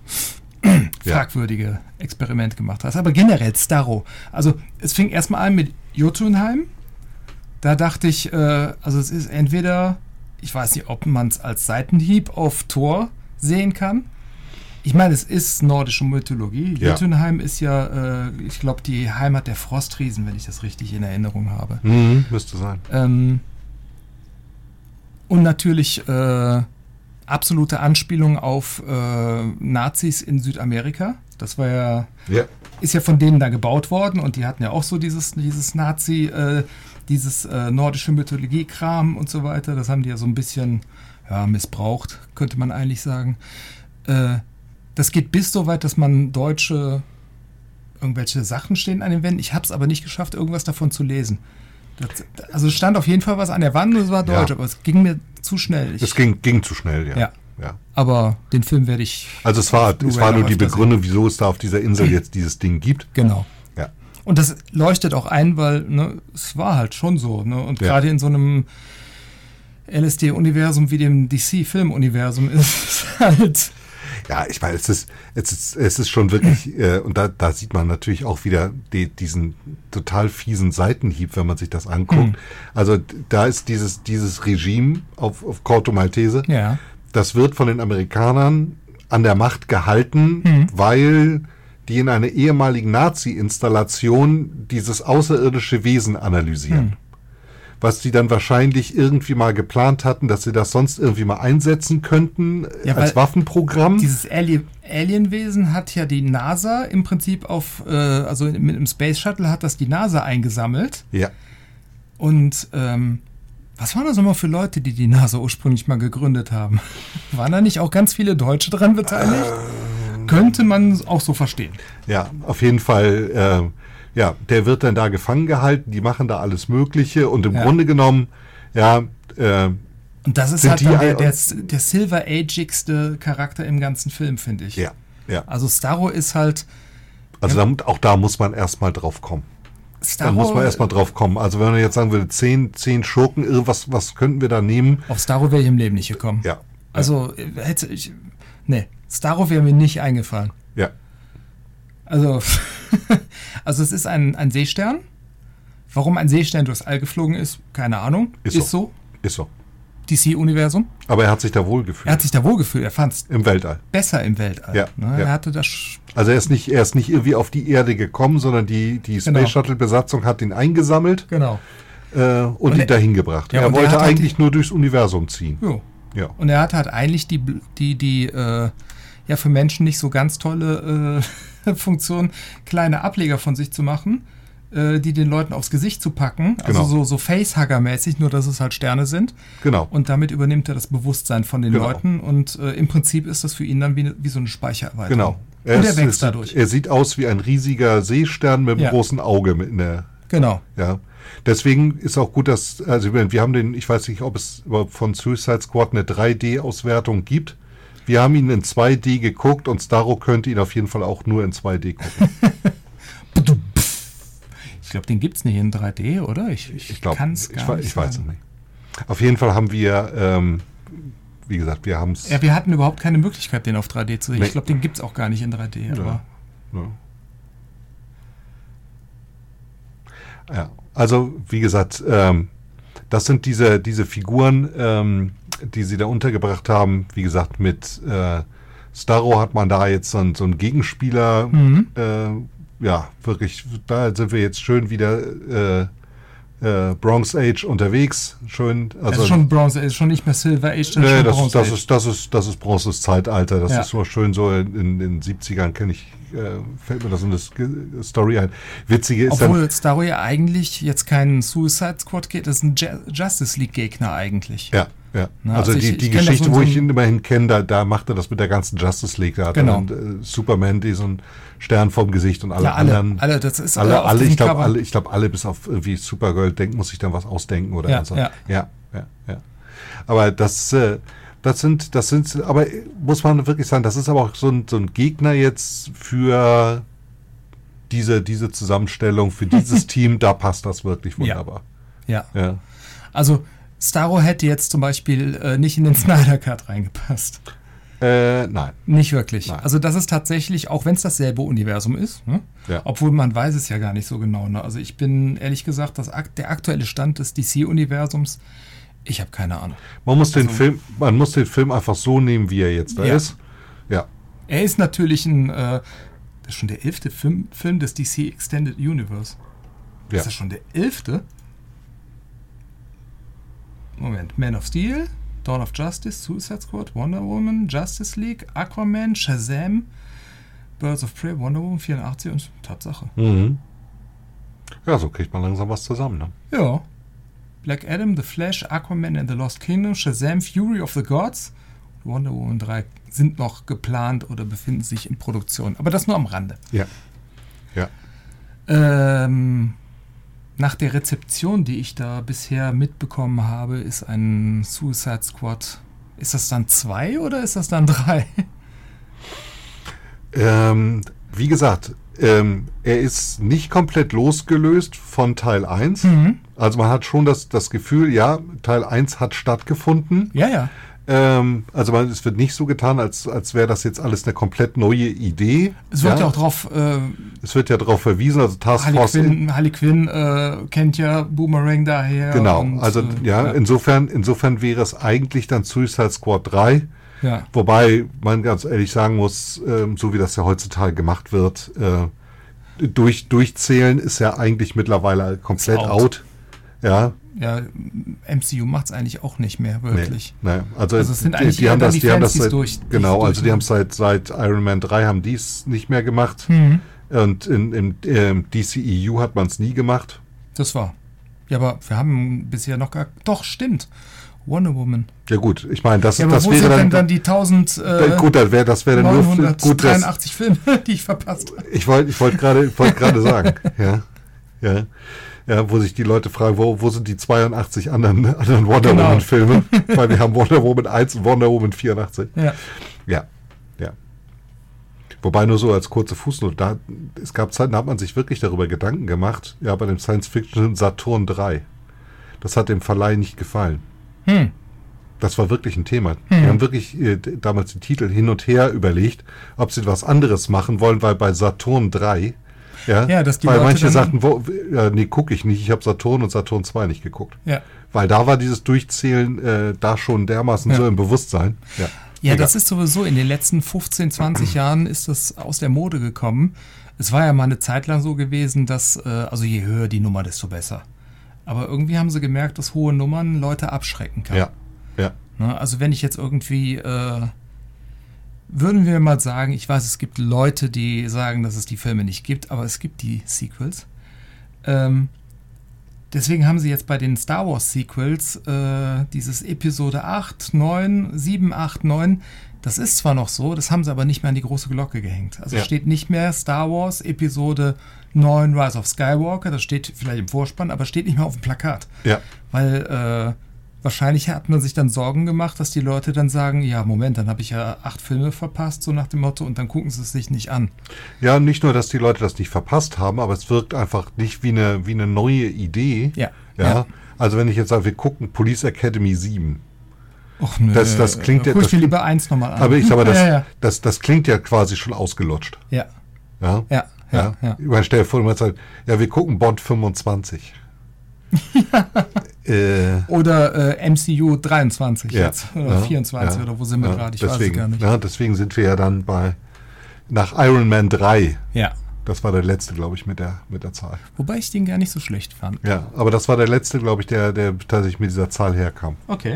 fragwürdige Experimente gemacht hat. Aber generell Starro. Also es fing erstmal an mit Jotunheim. Da dachte ich, äh, also es ist entweder, ich weiß nicht, ob man es als Seitenhieb auf Thor sehen kann. Ich meine, es ist nordische Mythologie. Ja. Jotunheim ist ja, äh, ich glaube, die Heimat der Frostriesen, wenn ich das richtig in Erinnerung habe. Mhm, müsste sein. Ähm, und natürlich äh, absolute Anspielung auf äh, Nazis in Südamerika. Das war ja, Ja. ist ja von denen da gebaut worden und die hatten ja auch so dieses, dieses Nazi, äh, dieses äh, nordische Mythologie-Kram und so weiter. Das haben die ja so ein bisschen ja, missbraucht, könnte man eigentlich sagen. Äh, das geht bis so weit, dass man deutsche irgendwelche Sachen stehen an den Wänden. Ich habe es aber nicht geschafft, irgendwas davon zu lesen. Das, also es stand auf jeden Fall was an der Wand und es war deutsch, Ja. aber es ging mir zu schnell. Ich, Es ging, ging zu schnell, ja. Ja. ja. aber den Film werde ich... Also es war, auf es Blu-ray war nur noch die öfter Begründung, wieso es da auf dieser Insel jetzt dieses Ding gibt. Genau. Ja. Und das leuchtet auch ein, weil ne, es war halt schon so. Ne? Und Ja. gerade in so einem L S D-Universum wie dem D C-Film-Universum ist es halt... Ja, ich meine, es ist, es ist, es ist schon wirklich, äh, und da, da sieht man natürlich auch wieder die, diesen total fiesen Seitenhieb, wenn man sich das anguckt. Mhm. Also da ist dieses, dieses Regime auf, auf Corto Maltese, ja. das wird von den Amerikanern an der Macht gehalten, mhm. weil die in einer ehemaligen Nazi-Installation dieses außerirdische Wesen analysieren. Mhm. Was die dann wahrscheinlich irgendwie mal geplant hatten, dass sie das sonst irgendwie mal einsetzen könnten ja, als Waffenprogramm. Dieses Ali- Alienwesen hat ja die NASA im Prinzip auf, äh, also mit dem Space Shuttle hat das die NASA eingesammelt. Ja. Und ähm, was waren das nochmal für Leute, die die NASA ursprünglich mal gegründet haben? Waren da nicht auch ganz viele Deutsche dran beteiligt? Ähm, Könnte man auch so verstehen. Ja, auf jeden Fall. Äh, Ja, der wird dann da gefangen gehalten, die machen da alles Mögliche und im ja. Grunde genommen, ja, äh, und das ist halt dann der, der, der Silver Age-igste Charakter im ganzen Film, finde ich. Ja, ja. Also Starro ist halt... Also ja, da, auch da muss man erstmal drauf kommen. Starro, da muss man erstmal drauf kommen. Also wenn man jetzt sagen würde, zehn, zehn Schurken, irgendwas, was könnten wir da nehmen? Auf Starro wäre ich im Leben nicht gekommen. Ja. Also hätte ich... Nee, Starro wäre mir nicht eingefallen. Ja. Also... Also es ist ein, ein Seestern. Warum ein Seestern durchs All geflogen ist, keine Ahnung. Ist, ist so. so. Ist so. D C-Universum. Aber er hat sich da wohlgefühlt. Er hat sich da wohlgefühlt. Er fand es im Weltall. Besser im Weltall. Ja, ne? ja. Er hatte das. Also er ist nicht, er ist nicht irgendwie auf die Erde gekommen, sondern die, die Space genau. Shuttle Besatzung hat ihn eingesammelt. Genau. Äh, und, und ihn er, dahin gebracht. Ja, er wollte er eigentlich die, nur durchs Universum ziehen. Jo. Ja. Und er hat halt eigentlich die, die, die, äh, ja für Menschen nicht so ganz tolle äh, Funktion, kleine Ableger von sich zu machen, äh, die den Leuten aufs Gesicht zu packen. Also genau. so, so Facehugger-mäßig, nur dass es halt Sterne sind. Genau. Und damit übernimmt er das Bewusstsein von den genau. Leuten. Und äh, im Prinzip ist das für ihn dann wie, wie so eine Speichererweiterung. Genau. Er und er wächst ist, dadurch. Er sieht aus wie ein riesiger Seestern mit einem ja. großen Auge in der. Genau. Ja. Deswegen ist auch gut, dass, also wir haben den, ich weiß nicht, ob es von Suicide Squad eine drei D-Auswertung gibt. Wir haben ihn in zwei D geguckt und Starro könnte ihn auf jeden Fall auch nur in zwei D gucken. Ich glaube, den gibt es nicht in drei D, oder? Ich, ich, ich glaube, kann es gar ich, nicht ich weiß es nicht. Auf jeden Fall haben wir, ähm, wie gesagt, wir haben es... Ja, wir hatten überhaupt keine Möglichkeit, den auf drei D zu sehen. Nee. Ich glaube, den gibt es auch gar nicht in drei D. Ja. Aber Ja. Ja, also wie gesagt, ähm, das sind diese, diese Figuren, ähm, die sie da untergebracht haben. Wie gesagt, mit äh, Starro hat man da jetzt so, ein, so einen Gegenspieler. Mhm. Äh, ja, wirklich, da sind wir jetzt schön wieder äh, äh, Bronze Age unterwegs. Schön. Also, das ist schon Bronze Age, schon nicht mehr Silver Age. Das, nee, ist, schon das, Bronze das, Age. ist, das, ist, das ist Bronzes Zeitalter. Das Ja. ist so schön so in, in den siebzigern, kenne ich, äh, fällt mir das in das Story ein. Witzige ist Obwohl dann, Starro ja eigentlich jetzt keinen Suicide Squad geht, das ist ein Ju- Justice League Gegner eigentlich. Ja, ja. Na, also, also die, ich- die ich kenn das Geschichte, so- wo so ich ein- ihn immerhin kenne, da, da macht er das mit der ganzen Justice League. Da hat Genau. er dann, äh, Superman, diesen Stern vorm Gesicht und alle Ja, alle, anderen. alle, das ist alle, äh, auf alle, diesem ich glaube, Cover. alle, ich glaube, alle bis auf irgendwie Supergirl denkt, muss sich dann was ausdenken oder Ja, so. ja. ja, ja, ja. Aber das, äh, das sind, das sind, aber muss man wirklich sagen, das ist aber auch so ein, so ein Gegner jetzt für diese, diese Zusammenstellung, für dieses Team, da passt das wirklich wunderbar. Ja. Ja. Also Starro hätte jetzt zum Beispiel äh, nicht in den Snyder Cut reingepasst. Äh, nein. Nicht wirklich. Nein. Also das ist tatsächlich, auch wenn es dasselbe Universum ist, ne? Ja. Obwohl man weiß es ja gar nicht so genau. Ne? Also ich bin ehrlich gesagt, das, ak- der aktuelle Stand des D C-Universums, ich habe keine Ahnung. Man muss den Also- Film, man muss den Film einfach so nehmen, wie er jetzt da Ja. ist. Ja. Er ist natürlich ein, äh, das ist schon der elfte Film, Film des D C Extended Universe. Ja. Ist das schon der elfte? Moment, Man of Steel, Dawn of Justice, Suicide Squad, Wonder Woman, Justice League, Aquaman, Shazam, Birds of Prey, Wonder Woman vierundachtzig und Tatsache. Mhm. Ja, so kriegt man langsam was zusammen. Ne? Ja. Black Adam, The Flash, Aquaman and the Lost Kingdom, Shazam, Fury of the Gods, Wonder Woman drei sind noch geplant oder befinden sich in Produktion. Aber das nur am Rande. Ja. Ja. Ähm, nach der Rezeption, die ich da bisher mitbekommen habe, ist ein Suicide Squad. Ist das dann zwei oder ist das dann drei? Ähm, wie gesagt, ähm, er ist nicht komplett losgelöst von Teil eins. Mhm. Also man hat schon das, das Gefühl, ja, Teil eins hat stattgefunden. Ja, ja. Ähm, also man, es wird nicht so getan, als, als wäre das jetzt alles eine komplett neue Idee. Es wird ja, ja auch drauf... Äh, es wird ja darauf verwiesen, also Task Harley Force... Quinn, Harley Quinn äh, kennt ja Boomerang daher. Genau, und, also äh, ja, ja, insofern, insofern wäre es eigentlich dann Suicide Squad drei. Ja. Wobei man ganz ehrlich sagen muss, ähm, so wie das ja heutzutage gemacht wird, äh, durch, durchzählen ist ja eigentlich mittlerweile komplett out. out. Ja. Ja, M C U macht es eigentlich auch nicht mehr, wirklich. Nee, nee. Also, also es sind die, eigentlich die haben das, die die haben das Fans, seit, durch, genau, also die haben es seit, seit Iron Man drei haben die es nicht mehr gemacht. Mhm. Und in, im ähm, D C E U hat man es nie gemacht. Das war. Ja, aber wir haben bisher noch gar... Doch, stimmt. Wonder Woman. Ja gut, ich meine, das, ja, aber das wo wäre sind dann, denn dann die tausend... Äh, gut, das wäre das wäre nur für, gut, das, neunhundertdreiundachtzig Filme, die ich verpasst habe. Ich wollte ich wollte gerade ich wollte gerade sagen, ja, ja, ja, wo sich die Leute fragen, wo, wo sind die zweiundachtzig anderen, anderen Wonder Genau. Woman Filme? Weil wir haben Wonder Woman eins und Wonder Woman vierundachtzig. Ja. Ja, ja. Wobei nur so als kurze Fußnote, da, es gab Zeiten, da hat man sich wirklich darüber Gedanken gemacht, ja, bei dem Science-Fiction Saturn drei. Das hat dem Verleih nicht gefallen. Hm. Das war wirklich ein Thema. Hm. Die haben wirklich äh, damals die Titel hin und her überlegt, ob sie was anderes machen wollen, weil bei Saturn drei, ja, Ja, dass die weil Leute manche dann- sagten, wo, ja, nee, gucke ich nicht, ich habe Saturn und Saturn zwei nicht geguckt. Ja. Weil da war dieses Durchzählen äh, da schon dermaßen Ja. so im Bewusstsein. Ja, Ja, Egal. das ist sowieso in den letzten fünfzehn, zwanzig Jahren ist das aus der Mode gekommen. Es war ja mal eine Zeit lang so gewesen, dass, äh, also je höher die Nummer, desto besser. Aber irgendwie haben sie gemerkt, dass hohe Nummern Leute abschrecken kann. Ja, ja. Ne? Also wenn ich jetzt irgendwie, äh, würden wir mal sagen, ich weiß, es gibt Leute, die sagen, dass es die Filme nicht gibt, aber es gibt die Sequels. Ähm, deswegen haben sie jetzt bei den Star Wars Sequels äh, dieses Episode acht, neun, sieben, acht, neun, das ist zwar noch so, das haben sie aber nicht mehr an die große Glocke gehängt. Also Ja. steht nicht mehr Star Wars Episode neun Rise of Skywalker, das steht vielleicht im Vorspann, aber steht nicht mehr auf dem Plakat. Ja, Weil äh, wahrscheinlich hat man sich dann Sorgen gemacht, dass die Leute dann sagen, ja, Moment, dann habe ich ja acht Filme verpasst, so nach dem Motto, und dann gucken sie es sich nicht an. ja, nicht nur, dass die Leute das nicht verpasst haben, aber es wirkt einfach nicht wie eine, wie eine neue Idee. Ja. Ja. Ja. Also wenn ich jetzt sage, wir gucken Police Academy sieben. Och, nö, Das- das klingt ja- Guck ich das mir klingt- lieber eins nochmal an. Aber ich sag mal, das, ja, ja, Das, das klingt ja quasi schon ausgelutscht. ja, Ja. ja, ja, ja. Ich meine, stell dir vor, du meinst halt, ja, wir gucken Bond fünfundzwanzig. äh, Oder äh, M C U dreiundzwanzig ja, jetzt, oder ja, vierundzwanzig, ja, oder wo sind wir ja, gerade, ich deswegen, weiß es gar nicht. Ja, deswegen sind wir ja dann bei, nach Iron Man drei. Ja, Das war der letzte, glaube ich, mit der, mit der Zahl. wobei ich den gar nicht so schlecht fand. Ja, aber das war der letzte, glaube ich, der, der tatsächlich mit dieser Zahl herkam. Okay.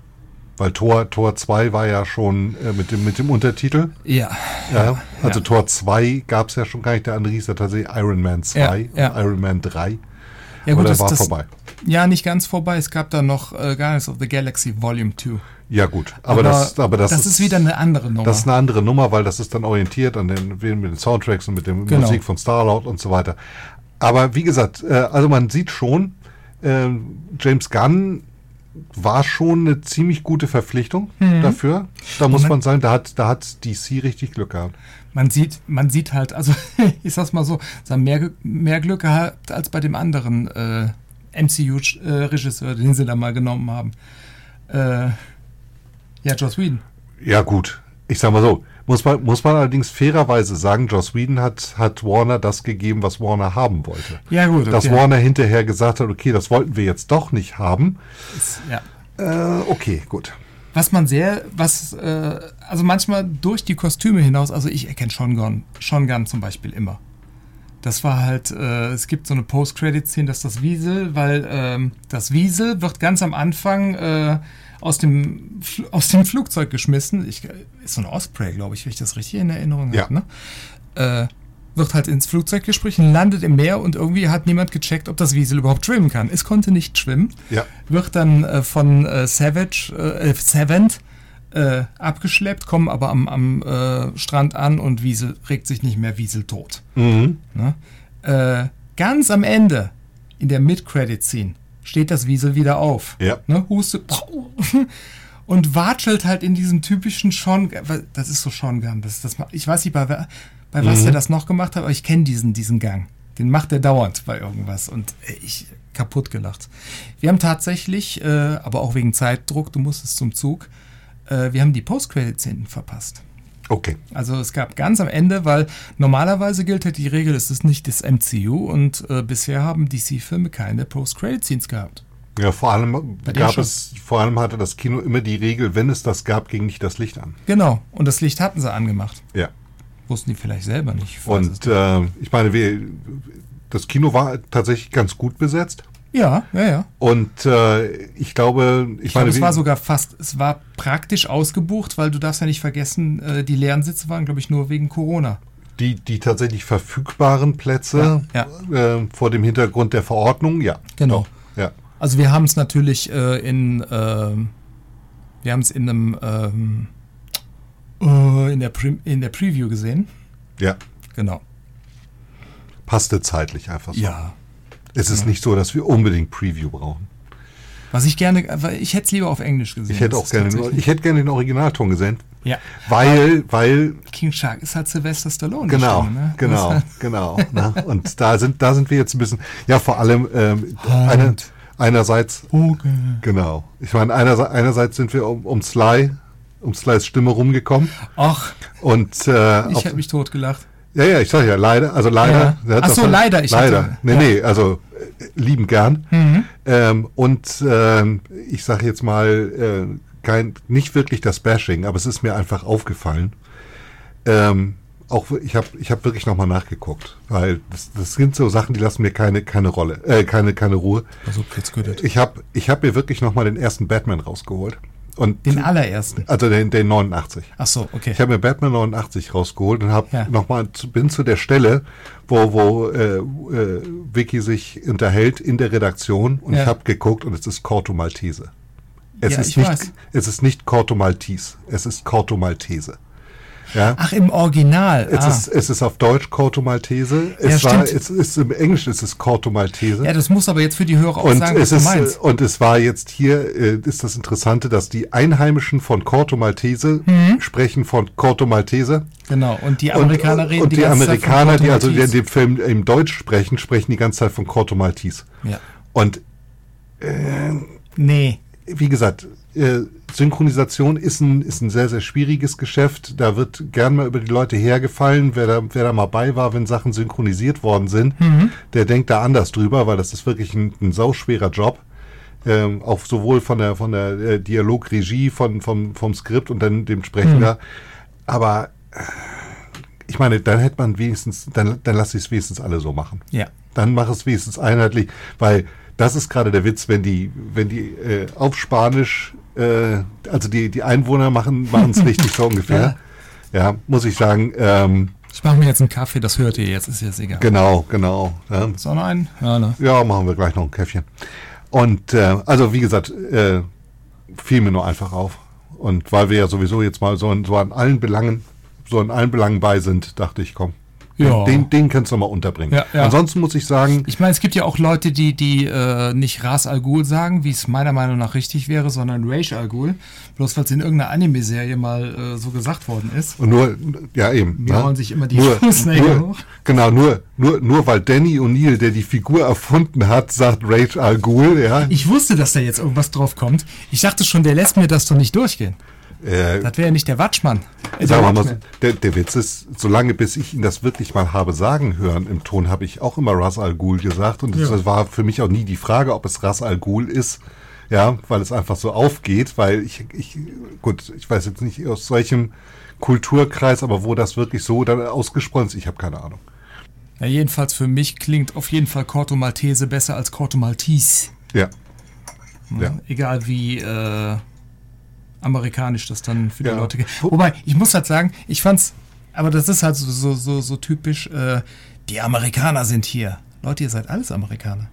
Weil Tor, Tor zwei war ja schon äh, mit, dem, mit dem Untertitel. Ja, Ja, also ja. Tor zwei gab es ja schon gar nicht. Der andere hieß ja tatsächlich Iron Man zwei Ja, ja. und Iron Man drei. ja Aber gut, der das, war das, vorbei. ja, nicht ganz vorbei, es gab dann noch äh, Guardians of the Galaxy Volume zwei. Ja gut, aber, das, aber das, das ist wieder eine andere Nummer. Das ist eine andere Nummer, weil das ist dann orientiert an den, mit den Soundtracks und mit der Genau. Musik von Star-Lord und so weiter. Aber wie gesagt, äh, also man sieht schon, äh, James Gunn war schon eine ziemlich gute Verpflichtung dafür. Da muss man- man sagen, da hat, da hat D C richtig Glück gehabt. Man sieht, man sieht halt, also ich sag's mal so, sie haben mehr, mehr Glück gehabt als bei dem anderen äh, M C U-Regisseur, den sie da mal genommen haben. Äh, ja, Joss Whedon. Ja gut, ich sag mal so, muss man, muss man allerdings fairerweise sagen, Joss Whedon hat, hat Warner das gegeben, was Warner haben wollte. Ja gut, Dass Warner hinterher gesagt hat, okay, das wollten wir jetzt doch nicht haben. Ist, ja. Äh, okay, gut. Was man sehr, was, äh, also manchmal durch die Kostüme hinaus, also ich erkenne Sean Gunn, Sean Gunn zum Beispiel immer. Das war halt, äh, es gibt so eine Post-Credit-Szene, dass das Wiesel, weil ähm, das Wiesel wird ganz am Anfang äh, aus, dem, Fl- aus dem Flugzeug geschmissen. Ich, ist so ein Osprey, glaube ich, wenn ich das richtig in Erinnerung Ja. habe. Ne? Äh, wird halt ins Flugzeug gesprochen, landet im Meer und irgendwie hat niemand gecheckt, ob das Wiesel überhaupt schwimmen kann. Es konnte nicht schwimmen. Ja. Wird dann äh, von äh, Savage, äh, Savant äh, abgeschleppt, kommen aber am, am äh, Strand an und Wiesel regt sich nicht mehr, Wiesel tot. Mhm. Ne? Äh, ganz am Ende, in der Mid-Credit-Scene, steht das Wiesel wieder auf. Ja. Ne? Hustet und watschelt halt in diesem typischen Sean, das ist so Sean Gunn, das, das, ich weiß nicht, bei, bei was Mhm. er das noch gemacht hat, aber ich kenne diesen, diesen Gang. Den macht er dauernd bei irgendwas und ich kaputt gelacht. Wir haben tatsächlich, äh, aber auch wegen Zeitdruck, du musstest zum Zug, äh, wir haben die Post-Credit-Szenen verpasst. Okay. Also es gab ganz am Ende, weil normalerweise gilt halt die Regel, es ist nicht das M C U und äh, bisher haben D C-Filme keine Post-Credit-Scenes gehabt. Ja, vor allem gab es, vor allem hatte das Kino immer die Regel, wenn es das gab, ging nicht das Licht an. Genau, und das Licht hatten sie angemacht. Ja. Wussten die vielleicht selber nicht. Und äh, ich meine, wir, das Kino war tatsächlich ganz gut besetzt. Ja, ja, ja. Und äh, ich glaube, ich, ich meine, glaube, es war sogar fast, es war praktisch ausgebucht, weil du darfst ja nicht vergessen, äh, die leeren Sitze waren, glaube ich, nur wegen Corona. Die, die tatsächlich verfügbaren Plätze ja, ja. Äh, vor dem Hintergrund der Verordnung, ja. Genau. Doch, ja. Also wir haben es natürlich äh, in, äh, wir haben es in einem, ähm, äh, in der Pre- in der Preview gesehen. Ja. Genau. Passte zeitlich einfach so. Ja. Es ist ja. nicht so, dass wir unbedingt Preview brauchen. Was ich gerne, ich hätte es lieber auf Englisch gesehen. Ich hätte auch gerne, ich hätte gerne den Originalton gesehen. Ja. Weil, weil. King Shark ist halt Sylvester Stallone. Genau, Stimme, ne? genau, halt genau. Ne? Und da sind, da sind wir jetzt ein bisschen, ja, vor allem, ähm, eine, einerseits, okay. genau. Ich meine, einerseits, einerseits sind wir um, um Sly, um Slys Stimme rumgekommen. Ach. Und, äh, ich habe mich totgelacht. Ja, ja, ich sage ja, leider, also leider. Ja. Ach so, halt, leider. Ich leider. Hatte, nee, ja. nee, also äh, lieben gern. Mhm. Ähm, und ähm, ich sage jetzt mal, äh, kein, nicht wirklich das Bashing, aber es ist mir einfach aufgefallen. Ähm, auch ich habe ich hab wirklich nochmal nachgeguckt, weil das, das sind so Sachen, die lassen mir keine keine Rolle, äh, keine keine Ruhe. Also, ich habe ich hab mir wirklich nochmal den ersten Batman rausgeholt. Und den allerersten? Also den, den neunundachtzig. Ach so, okay. Ich habe mir Batman neunundachtzig rausgeholt und habe ja. nochmal, bin zu der Stelle, wo, wo äh, äh, Vicky sich unterhält in der Redaktion und ja. ich habe geguckt und es ist Corto Maltese. Es, ja, ist ich nicht, weiß. es ist nicht Corto Maltese, es ist Corto Maltese. Ja? Ach, im Original. Es, ah. ist, es ist auf Deutsch Corto Maltese. Es, ja, war, es ist im Englischen ist es Corto Maltese. Ja, das muss aber jetzt für die Hörer auch und sagen, es was ist, du meinst. Und es war jetzt hier, äh, ist das Interessante, dass die Einheimischen von Corto Maltese mhm. sprechen von Corto Maltese. Genau, und die Amerikaner und, reden und die, die ganze Amerikaner, Zeit von die also in Maltese. dem Film im Deutsch sprechen, sprechen die ganze Zeit von Corto Maltese. Ja. Und äh, nee. Wie gesagt, äh, Synchronisation ist ein, ist ein sehr, sehr schwieriges Geschäft. Da wird gern mal über die Leute hergefallen. Wer da, wer da mal bei war, wenn Sachen synchronisiert worden sind, mhm. der denkt da anders drüber, weil das ist wirklich ein, ein sauschwerer Job. Ähm, auch sowohl von der, von der äh, Dialogregie, von, vom, vom Skript und dann dem Sprecher. Mhm. Aber äh, ich meine, dann hätte man wenigstens, dann, dann lass ich es wenigstens alle so machen. Ja. Dann mach es wenigstens einheitlich, weil das ist gerade der Witz, wenn die, wenn die äh, auf Spanisch, äh, also die, die Einwohner machen machen es richtig so ungefähr. Ja. ja, muss ich sagen. Ähm, ich mache mir jetzt einen Kaffee, das hört ihr jetzt, ist jetzt egal. Genau, genau. Ja. So noch einen? Ja, ne? Ja, machen wir gleich noch ein Käffchen. Und äh, also wie gesagt, äh, fiel mir nur einfach auf. Und weil wir ja sowieso jetzt mal so, so an allen Belangen, so an allen Belangen bei sind, dachte ich, komm. Ja. Den, den kannst du mal unterbringen. Ja, ja. Ansonsten muss ich sagen... Ich meine, es gibt ja auch Leute, die, die äh, nicht Ra's al Ghul sagen, wie es meiner Meinung nach richtig wäre, sondern Ra's al Ghul. Bloß weil es in irgendeiner Anime-Serie mal äh, so gesagt worden ist. Und nur, ja eben. Wir ne? hauen sich immer die nur, Fußnägel nur, hoch. Genau, nur, nur, nur weil Danny O'Neill, der die Figur erfunden hat, sagt Ra's al Ghul, ja. Ich wusste, dass da jetzt irgendwas drauf kommt. Ich dachte schon, der lässt mir das doch nicht durchgehen. Äh, das wäre ja nicht der Watschmann. Äh, der, mal, der, der Witz ist, solange bis ich ihn das wirklich mal habe sagen hören im Ton, habe ich auch immer Ra's al Ghul gesagt. Und ja. das war für mich auch nie die Frage, ob es Ra's al Ghul ist. Ja, weil es einfach so aufgeht, weil ich, ich, gut, ich weiß jetzt nicht aus welchem Kulturkreis, aber wo das wirklich so dann ausgesprochen ist, ich habe keine Ahnung. Ja, jedenfalls für mich klingt auf jeden Fall Corto Maltese besser als Corto Maltese. Ja. ja. ja. Egal wie, äh, amerikanisch das dann für die ja. Leute geht. Wobei, ich muss halt sagen, ich fand's, aber das ist halt so, so, so, so typisch, äh, die Amerikaner sind hier. Leute, ihr seid alles Amerikaner.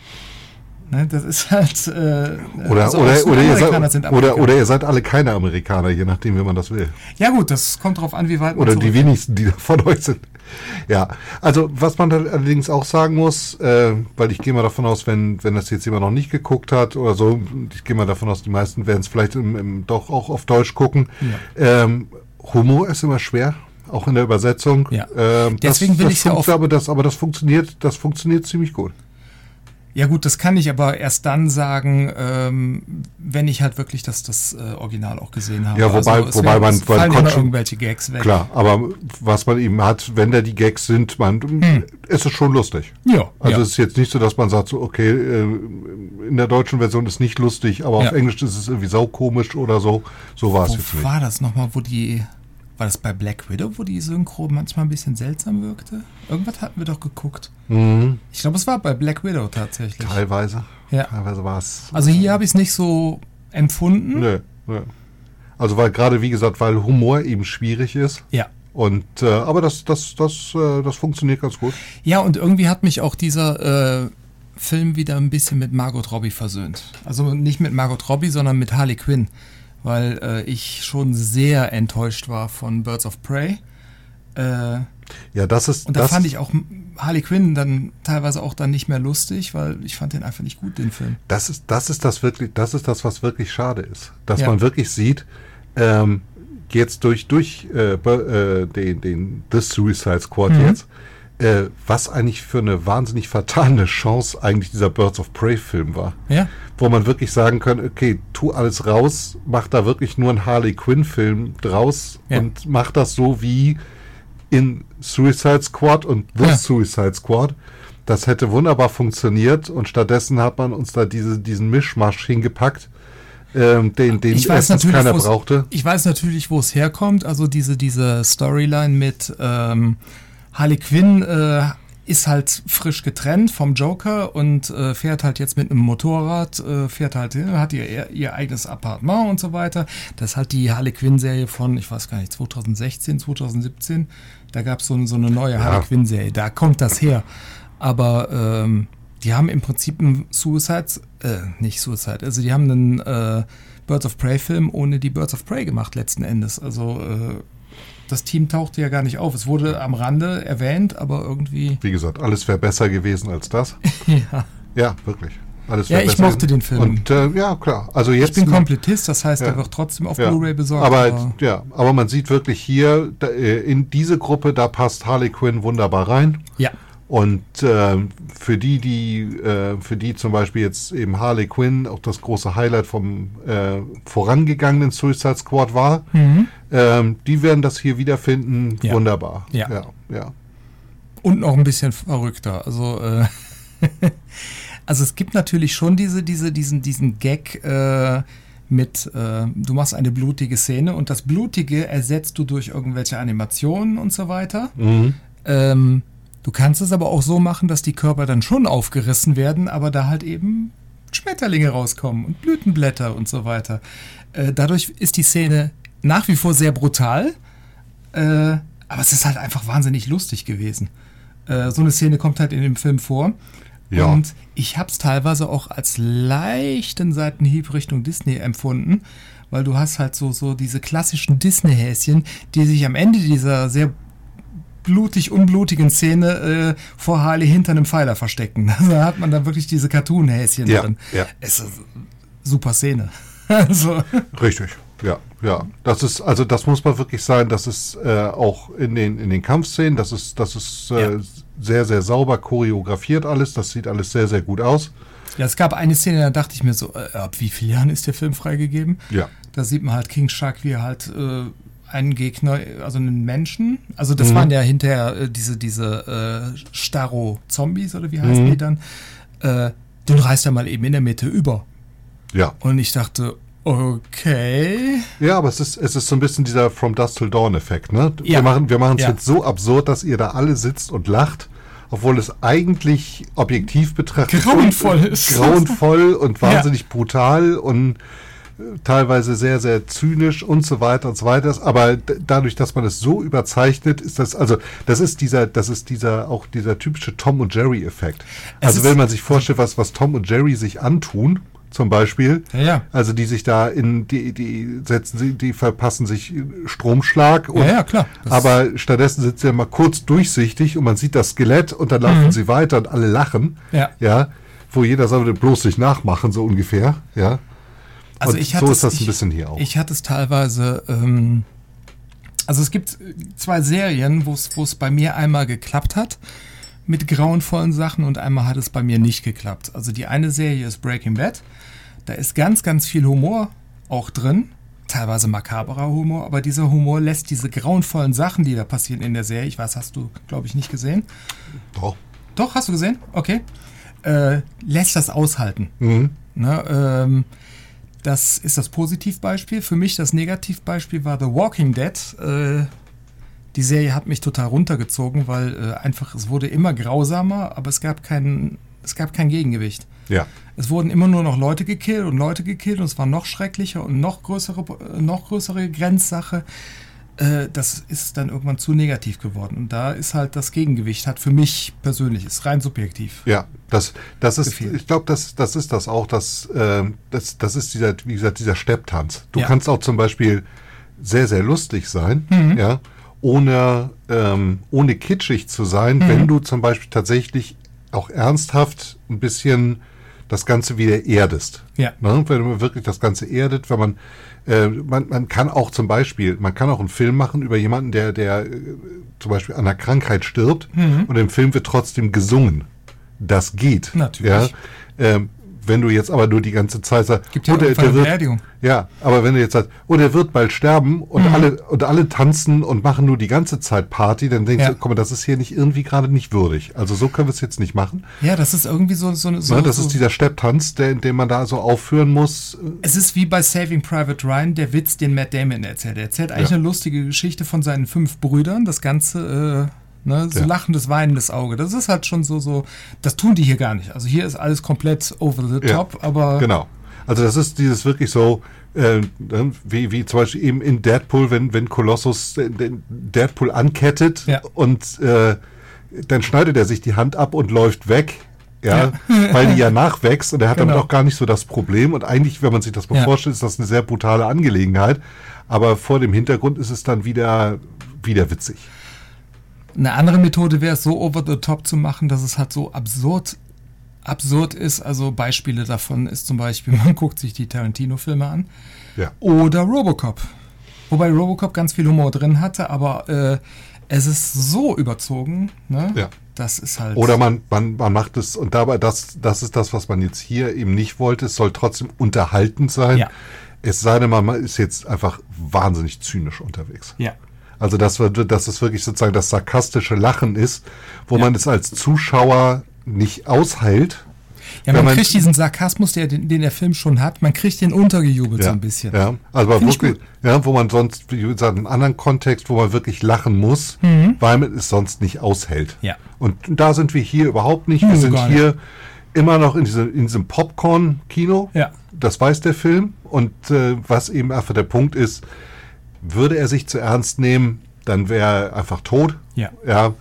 Ne, das ist halt, äh, oder, also oder, oder, ihr seid, sind oder, oder ihr seid alle keine Amerikaner, je nachdem, wie man das will. Ja gut, das kommt drauf an, wie weit man Oder die wenigsten, die von euch sind. Ja, also was man da allerdings auch sagen muss, äh, weil ich gehe mal davon aus, wenn wenn das jetzt jemand noch nicht geguckt hat oder so, ich gehe mal davon aus, die meisten werden es vielleicht im, im, doch auch auf Deutsch gucken. Ja. Ähm, Humor ist immer schwer, auch in der Übersetzung. Ja. Ähm, Deswegen das, will das ich ja auch. Aber das, aber das funktioniert, das funktioniert ziemlich gut. Ja gut, das kann ich aber erst dann sagen, ähm, wenn ich halt wirklich das, das äh, Original auch gesehen habe. Ja, wobei, also, wobei wär, man, es fallen man immer schon, irgendwelche Gags weg. Klar, aber was man eben hat, wenn da die Gags sind, man, hm. ist es schon lustig. Ja. Also ja. es ist jetzt nicht so, dass man sagt, so okay, äh, in der deutschen Version ist nicht lustig, aber ja. auf Englisch ist es irgendwie saukomisch oder so. So war es jetzt nicht. Wo war das nochmal, wo die... War das bei Black Widow, wo die Synchro manchmal ein bisschen seltsam wirkte? Irgendwas hatten wir doch geguckt. Mhm. Ich glaube, es war bei Black Widow tatsächlich. Teilweise. Ja. Teilweise war es. Also hier habe ich es nicht so empfunden. Nö, nö. Also weil gerade, wie gesagt, weil Humor eben schwierig ist. Ja. Und äh, aber das, das, das, äh, das funktioniert ganz gut. Ja, und irgendwie hat mich auch dieser äh, Film wieder ein bisschen mit Margot Robbie versöhnt. Also nicht mit Margot Robbie, sondern mit Harley Quinn. Weil äh, ich schon sehr enttäuscht war von Birds of Prey. Äh, ja, das ist. Und da das fand ich auch Harley Quinn dann teilweise auch dann nicht mehr lustig, weil ich fand den einfach nicht gut, den Film. Das ist, das ist das wirklich, das ist das, was wirklich schade ist. Dass Ja. man wirklich sieht, ähm, jetzt durch, durch äh, äh, den, den The Suicide Squad Mhm. jetzt, äh, was eigentlich für eine wahnsinnig vertane Chance eigentlich dieser Birds of Prey Film war. Ja. Wo man wirklich sagen kann, okay, tu alles raus, mach da wirklich nur einen Harley Quinn Film draus Ja. und mach das so wie in Suicide Squad und The Ja. Suicide Squad. Das hätte wunderbar funktioniert und stattdessen hat man uns da diese, diesen Mischmasch hingepackt, ähm, den, den Ich weiß erstens natürlich, keiner wo's- brauchte. Ich weiß natürlich, wo es herkommt. Also diese, diese Storyline mit ähm, Harley Quinn äh, ist halt frisch getrennt vom Joker und äh, fährt halt jetzt mit einem Motorrad, äh, fährt halt hin, hat ihr, ihr eigenes Appartement und so weiter. Das ist halt die Harley Quinn-Serie von, ich weiß gar nicht, zwanzig sechzehn, zwanzig siebzehn. Da gab es so, so eine neue Ja. Harley Quinn-Serie. Da kommt das her. Aber ähm, die haben im Prinzip einen Suicide, äh, nicht Suicide, also die haben einen äh, Birds of Prey-Film ohne die Birds of Prey gemacht letzten Endes. Also äh, das Team tauchte ja gar nicht auf. Es wurde am Rande erwähnt, aber irgendwie... Wie gesagt, alles wäre besser gewesen als das. ja. Ja, wirklich. Alles Ja, wär ich besser mochte gewesen. den Film. Und äh, ja, klar. Also jetzt Ich bin Komplettist, das heißt, Ja. der wird trotzdem auf Ja. Blu-ray besorgt. Aber, ja, aber man sieht wirklich hier, da, äh, in diese Gruppe, da passt Harley Quinn wunderbar rein. ja, Und ähm, für die, die, äh, für die zum Beispiel jetzt eben Harley Quinn auch das große Highlight vom äh, vorangegangenen Suicide Squad war, mhm. ähm, die werden das hier wiederfinden. Ja. Wunderbar. Ja. ja, ja. Und noch ein bisschen verrückter. Also, äh, also es gibt natürlich schon diese, diese, diesen, diesen Gag äh, mit, äh, du machst eine blutige Szene und das Blutige ersetzt du durch irgendwelche Animationen und so weiter. Mhm. Ähm, du kannst es aber auch so machen, dass die Körper dann schon aufgerissen werden, aber da halt eben Schmetterlinge rauskommen und Blütenblätter und so weiter. Äh, dadurch ist die Szene nach wie vor sehr brutal, äh, aber es ist halt einfach wahnsinnig lustig gewesen. Äh, so eine Szene kommt halt in dem Film vor. Ja. Und ich habe es teilweise auch als leichten Seitenhieb Richtung Disney empfunden, weil du hast halt so, so diese klassischen Disney-Häschen, die sich am Ende dieser sehr blutig unblutigen Szene äh, vor Harley hinter einem Pfeiler verstecken. Da hat man dann wirklich diese Cartoon-Häschen Ja, drin. ja. Es ist eine super Szene. Also, Richtig, ja, ja. Das ist, also das muss man wirklich sagen, das ist äh, auch in den, in den Kampfszenen, das ist, das ist äh, Ja. sehr, sehr sauber choreografiert alles, das sieht alles sehr, sehr gut aus. ja, es gab eine Szene, da dachte ich mir so, äh, ab wie vielen Jahren ist der Film freigegeben? Ja. Da sieht man halt King Shark, wie er halt äh, einen Gegner, also einen Menschen, also das Mhm. waren ja hinterher äh, diese, diese äh, Starro-Zombies oder wie heißen Mhm. die dann, äh, den reißt er mal eben in der Mitte über. Ja. Und ich dachte, okay. Ja, aber es ist, es ist so ein bisschen dieser From Dusk Till Dawn Effekt, ne? Ja. Wir machen, wir machen es Ja. jetzt so absurd, dass ihr da alle sitzt und lacht, obwohl es eigentlich objektiv betrachtet Grauenvoll ist. grauenvoll und wahnsinnig brutal und äh, teilweise sehr, sehr zynisch und so weiter und so weiter ist. Aber d- dadurch, dass man es so überzeichnet, ist das, also das ist dieser, das ist dieser, auch dieser typische Tom und Jerry Effekt. Es Also ist- wenn man sich vorstellt, was, was Tom und Jerry sich antun, zum Beispiel, Ja, ja. also die sich da in, die, die setzen sie, die verpassen sich Stromschlag. Und, Ja, ja, klar. Das- aber stattdessen sind sie ja mal kurz durchsichtig und man sieht das Skelett und dann laufen Mhm. sie weiter und alle lachen. Ja. Ja. Wo jeder sagt, bloß nicht nachmachen, so ungefähr. Ja. Also und ich so hatte ist es- das ein ich- bisschen hier auch. Ich hatte es teilweise, ähm, also es gibt zwei Serien, wo es wo es bei mir einmal geklappt hat, mit grauenvollen Sachen und einmal hat es bei mir nicht geklappt. Also die eine Serie ist Breaking Bad. Da ist ganz, ganz viel Humor auch drin. Teilweise makaberer Humor, aber dieser Humor lässt diese grauenvollen Sachen, die da passieren in der Serie, ich weiß, hast du, glaube ich, nicht gesehen. Doch. Doch, hast du gesehen? Okay. Äh, lässt das aushalten. Mhm. Ne, ähm, das ist das Positivbeispiel. Für mich das Negativbeispiel war The Walking Dead. Äh, die Serie hat mich total runtergezogen, weil äh, einfach, es wurde immer grausamer, aber es gab kein, es gab kein Gegengewicht. Ja. Es wurden immer nur noch Leute gekillt und Leute gekillt und es war noch schrecklicher und noch größere, noch größere Grenzsache. Äh, das ist dann irgendwann zu negativ geworden. Und da ist halt das Gegengewicht, hat für mich persönlich, ist rein subjektiv. Ja, das, das ist, Gefehlt. ich glaube, das, das ist das auch, das, äh, das, das ist dieser, wie gesagt, dieser Stepptanz. Du Ja. kannst auch zum Beispiel sehr, sehr lustig sein, Mhm. ja, ohne, ähm, ohne kitschig zu sein, Mhm. wenn du zum Beispiel tatsächlich auch ernsthaft ein bisschen das Ganze wieder erdest. Ja. Ne? Wenn man wirklich das Ganze erdet, wenn man, äh, man, man kann auch zum Beispiel, man kann auch einen Film machen über jemanden, der, der äh, zum Beispiel an einer Krankheit stirbt Mhm. und im Film wird trotzdem gesungen. Das geht. Natürlich. Ja? Ähm, wenn du jetzt aber nur die ganze Zeit sagst, Gibt ja oh, der, irgendwann der eine wird, Beerdigung. ja, aber wenn du jetzt sagst, oh, der wird bald sterben und Mhm. alle und alle tanzen und machen nur die ganze Zeit Party, dann denkst Ja. du, komm mal, das ist hier nicht irgendwie gerade nicht würdig. Also so können wir es jetzt nicht machen. Ja, das ist irgendwie so... so, so Ne, das so ist dieser Stepptanz, der, den man da so aufführen muss. Es ist wie bei Saving Private Ryan, der Witz, den Matt Damon erzählt. Er erzählt eigentlich Ja. eine lustige Geschichte von seinen fünf Brüdern. Das Ganze, äh, ne, so Ja. lachendes, weinendes Auge. Das ist halt schon so, so, das tun die hier gar nicht. Also hier ist alles komplett over the Ja, top, aber Genau. Also das ist dieses wirklich so, äh, wie, wie zum Beispiel eben in Deadpool, wenn, wenn Colossus den- den Deadpool ankettet Ja. und äh, dann schneidet er sich die Hand ab und läuft weg. Ja, weil die ja nachwächst und er hat Genau. damit auch gar nicht so das Problem. Und eigentlich, wenn man sich das mal Ja. vorstellt, ist das eine sehr brutale Angelegenheit. Aber vor dem Hintergrund ist es dann wieder, wieder witzig. eine andere Methode wäre es, so over the top zu machen, dass es halt so absurd absurd ist. Also Beispiele davon ist zum Beispiel, man guckt sich die Tarantino-Filme an. Ja. Oder Robocop. Wobei Robocop ganz viel Humor drin hatte, aber äh, es ist so überzogen, ne? Ja. Das ist halt... Oder man, man, man macht es, und dabei, das, das ist das, was man jetzt hier eben nicht wollte, es soll trotzdem unterhaltend sein. Ja. Es sei denn, man ist jetzt einfach wahnsinnig zynisch unterwegs. Ja. Also, dass, wir, dass es wirklich sozusagen das sarkastische Lachen ist, wo Ja. man es als Zuschauer nicht aushält. Ja, wenn man man- kriegt diesen Sarkasmus, der, den, den der Film schon hat, man kriegt den untergejubelt so ein bisschen. Ja, also Find ich wirklich, ja, wo man sonst, wie gesagt, in einem anderen Kontext, wo man wirklich lachen muss, Mhm. weil man es sonst nicht aushält. Ja. Und da sind wir hier überhaupt nicht. Wir Nö, sind gar nicht. hier immer noch in, diese, in diesem Popcorn-Kino. Ja. Das weiß der Film. Und äh, was eben einfach der Punkt ist, würde er sich zu ernst nehmen, dann wäre er einfach tot. Ja. Ja.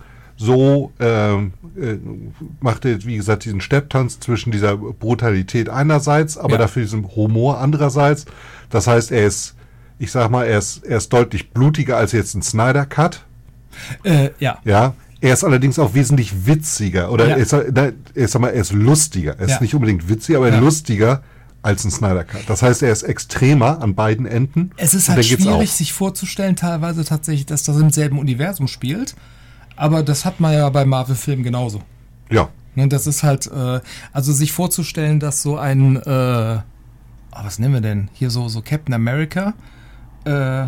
So ähm, äh, macht er, wie gesagt, diesen Stepptanz zwischen dieser Brutalität einerseits, aber Ja. dafür diesem Humor andererseits. Das heißt, er ist, ich sag mal, er ist, er ist deutlich blutiger als jetzt ein Snyder Cut. Äh, ja. Ja. Er ist allerdings auch wesentlich witziger. Oder Ja. er, ist, er, ist, sag mal, er ist lustiger. Er ist Ja. nicht unbedingt witziger, aber Ja. lustiger als ein Snyder Cut. Das heißt, er ist extremer an beiden Enden. Es ist Und halt dann geht's schwierig, auf. sich vorzustellen, teilweise tatsächlich, dass das im selben Universum spielt. Aber das hat man ja bei Marvel-Filmen genauso. Ja. Ne, das ist halt, äh, also sich vorzustellen, dass so ein, äh, oh, was nennen wir denn? Hier so, so Captain America äh,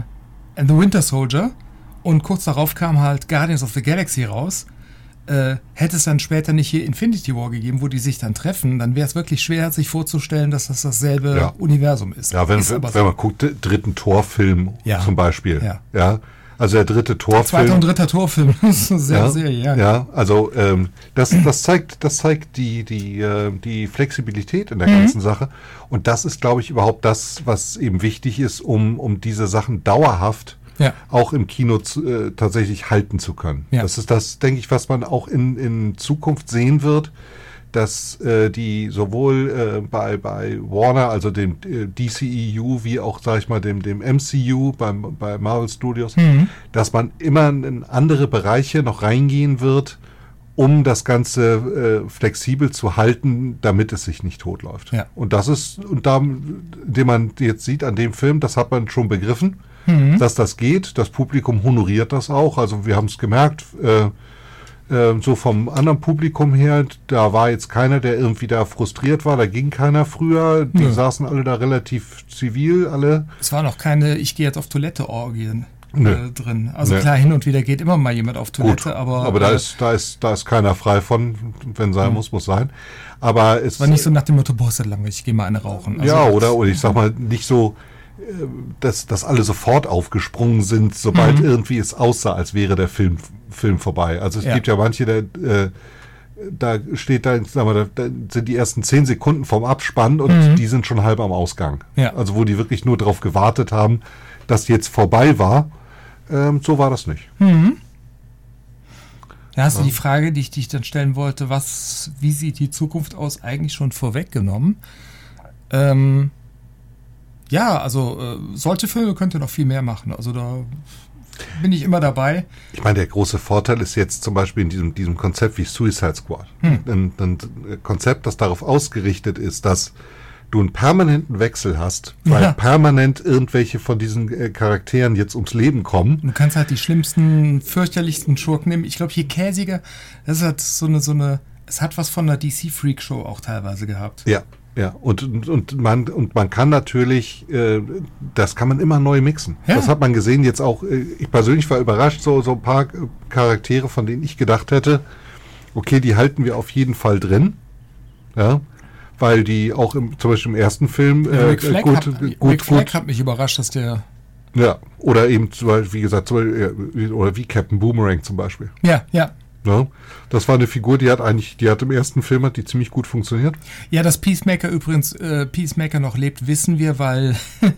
and the Winter Soldier und kurz darauf kam halt Guardians of the Galaxy raus. Äh, hätte es dann später nicht hier Infinity War gegeben, wo die sich dann treffen, dann wäre es wirklich schwer, sich vorzustellen, dass das dasselbe Ja. Universum ist. Ja, wenn, ist wenn, aber wenn so. man guckt, d- dritten Torfilm Ja. zum Beispiel. Ja. ja. Also der dritte Zweiter und Torfilm. dritter Torfilm, das ist eine sehr, Ja, Serie, ja. ja, also ähm, das, das zeigt, das zeigt die, die, äh, die Flexibilität in der Mhm. ganzen Sache. Und das ist, glaube ich, überhaupt das, was eben wichtig ist, um, um diese Sachen dauerhaft Ja. auch im Kino zu, äh, tatsächlich halten zu können. Ja. Das ist das, denke ich, was man auch in, in Zukunft sehen wird, dass äh, die sowohl äh, bei, bei Warner, also dem äh, D C E U, wie auch, sag ich mal, dem, dem M C U beim, bei Marvel Studios, Mhm. dass man immer in andere Bereiche noch reingehen wird, um das Ganze äh, flexibel zu halten, damit es sich nicht totläuft. Ja. Und das ist, und da, den man jetzt sieht an dem Film, das hat man schon begriffen, Mhm. dass das geht. Das Publikum honoriert das auch. Also wir haben es gemerkt, äh, äh, so vom anderen Publikum her, da war jetzt keiner, der irgendwie da frustriert war, da ging keiner früher, die Nö. saßen alle da relativ zivil, alle. Es waren auch keine, ich gehe jetzt auf Toilette-Orgien Nö. äh, drin. Also Nö. klar, hin und wieder geht immer mal jemand auf Toilette, Gut, aber, aber da äh, ist, da ist, da ist keiner frei von, wenn sein muss, muss sein. Aber es war nicht so nach dem Motto, boah, ist das langweilig, ich gehe mal eine rauchen. Also, ja, oder, oder ich sag mal, nicht so, äh, dass, dass alle sofort aufgesprungen sind, sobald Mhm. irgendwie es aussah, als wäre der Film, Film vorbei. Also es Ja. gibt ja manche, der, äh, da steht da, sag mal, da, da sind die ersten zehn Sekunden vom Abspann und Mhm. die sind schon halb am Ausgang. Ja. Also wo die wirklich nur darauf gewartet haben, dass jetzt vorbei war. Ähm, so war das nicht. Mhm. Da hast du die Frage, die ich dich dann stellen wollte, was, wie sieht die Zukunft aus, eigentlich schon vorweggenommen. Ähm, ja, also äh, solche Filme könnt ihr noch viel mehr machen. Also da bin ich immer dabei. Ich meine, der große Vorteil ist jetzt zum Beispiel in diesem, diesem Konzept wie Suicide Squad. Hm. Ein, ein Konzept, das darauf ausgerichtet ist, dass du einen permanenten Wechsel hast, weil Ja. permanent irgendwelche von diesen äh, Charakteren jetzt ums Leben kommen. Du kannst halt die schlimmsten, fürchterlichsten Schurken nehmen. Ich glaube, hier Käsiger, das hat so eine, so eine, es hat was von einer D C-Freak-Show auch teilweise gehabt. Ja, ja. Und, und, und, man, und man kann natürlich, äh, das kann man immer neu mixen. Ja. Das hat man gesehen jetzt auch, äh, ich persönlich war überrascht, so, so ein paar äh, Charaktere, von denen ich gedacht hätte, okay, die halten wir auf jeden Fall drin. Ja. Weil die auch im, zum Beispiel im ersten Film Ja, äh, Rick Flag, gut, hat, Rick gut, Flag gut, hat mich überrascht, dass der, ja, oder eben, zum Beispiel, wie gesagt, zum Beispiel, äh, oder wie Captain Boomerang zum Beispiel. ja, ja. Ja, das war eine Figur, die hat eigentlich, die hat im ersten Film hat die ziemlich gut funktioniert. Ja, dass Peacemaker übrigens, äh, Peacemaker noch lebt, wissen wir, weil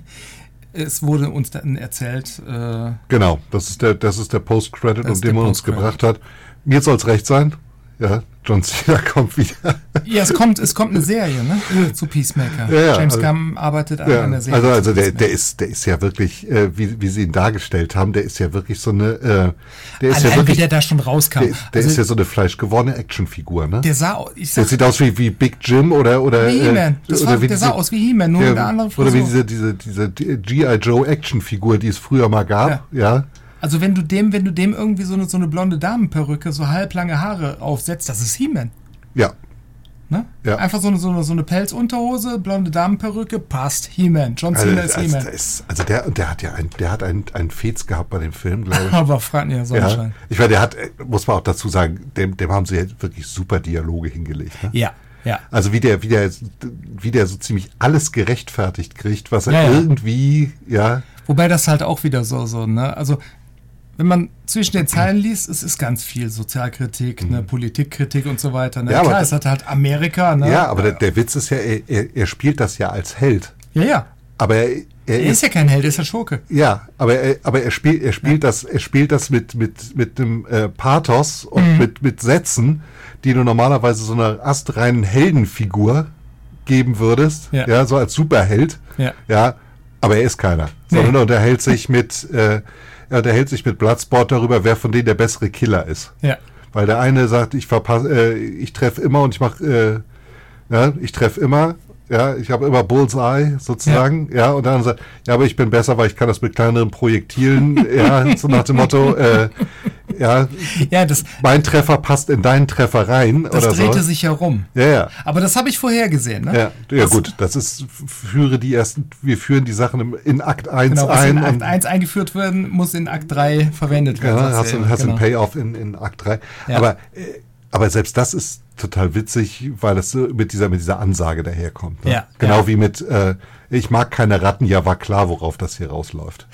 es wurde uns dann erzählt, äh, Genau, das ist der, das ist der Post-Credit, Das um ist den der man uns Post-Credit. gebracht hat. Mir soll's recht sein. Ja, John Cena kommt wieder. ja, es kommt, es kommt eine Serie, ne, zu Peacemaker. Ja, ja, James also- Gunn arbeitet an Ja, einer Serie. also, also zu der, Peacemaker. der ist, der ist ja wirklich, äh, wie, wie sie ihn dargestellt haben, der ist ja wirklich so eine, äh, der ist Allein ja wirklich, wie der da schon rauskam. der, der also, ist ja so eine fleischgewordene Actionfigur, ne? der sah, aus- ich Der sag, sieht aus wie, wie Big Jim oder, oder, wie He-Man. äh, Das oder war, wie der diese- sah aus wie He-Man, nur ja, mit einer anderen oder wie Frisur. diese, diese, diese G I. Joe Actionfigur, die es früher mal gab, ja. Also wenn du dem, wenn du dem irgendwie so eine, so eine blonde Damenperücke, so halblange Haare aufsetzt, das ist He-Man. Ja, Ne? Ja. Einfach so eine, so eine, so eine Pelzunterhose, blonde Damenperücke, passt. He-Man. John also, Cena ist also, He-Man. der ist, also der, der hat ja ein, der hat einen, einen Fez gehabt bei dem Film, glaube ich. Aber frag mir Ja, Sonnenschein. ich meine, der hat, äh, muss man auch dazu sagen, dem, dem haben sie ja wirklich super Dialoge hingelegt. Ne? Ja, ja. Also wie der, wie der, wie der so ziemlich alles gerechtfertigt kriegt, was er Ja, ja. irgendwie, ja, Wobei das halt auch wieder so, so, ne? Also, wenn man zwischen den Zeilen liest, es ist ganz viel Sozialkritik, ne, Politikkritik und so weiter. Ne? Ja, aber Klar, das- es hat halt Amerika, ne? ja, aber der, der Witz ist ja, er, er, er spielt das ja als Held. Ja, ja. Aber er, er Er ist ja kein Held, er ist ja Schurke. ja, aber er, aber er spielt, er spielt das, er spielt das mit mit mit dem äh, Pathos und mit mit Sätzen, die du normalerweise so einer astreinen Heldenfigur geben würdest, ja, Ja. so als Superheld, Ja. ja, aber er ist keiner, sondern er unterhält sich mit, äh, er unterhält sich mit Bloodsport darüber, wer von denen der bessere Killer ist, Ja. weil der eine sagt, ich verpasse, äh, ich treffe immer und ich mache, äh, ja, ich treffe immer. Ja, ich habe immer Bullseye sozusagen, ja. ja, und dann sagt, ja, aber ich bin besser, weil ich kann das mit kleineren Projektilen, ja, so nach dem Motto, äh, ja, Ja, das, mein Treffer passt in deinen Treffer rein das oder drehte so. sich ja rum. Ja, ja, Aber das habe ich vorher gesehen, ne? ja, ja Das- gut, das ist, führe die ersten, wir führen die Sachen im, in Akt eins Genau, was ein. in Akt und- eins eingeführt werden, muss in Akt drei verwendet werden. Ja, sagst hast du du eben. hast Genau. einen Payoff in, in Akt drei. Ja. Aber, äh, aber selbst das ist total witzig, weil es so mit dieser, mit dieser Ansage daherkommt. Ne? Ja, Genau ja. wie mit, äh, ich mag keine Ratten, ja, war klar, worauf das hier rausläuft.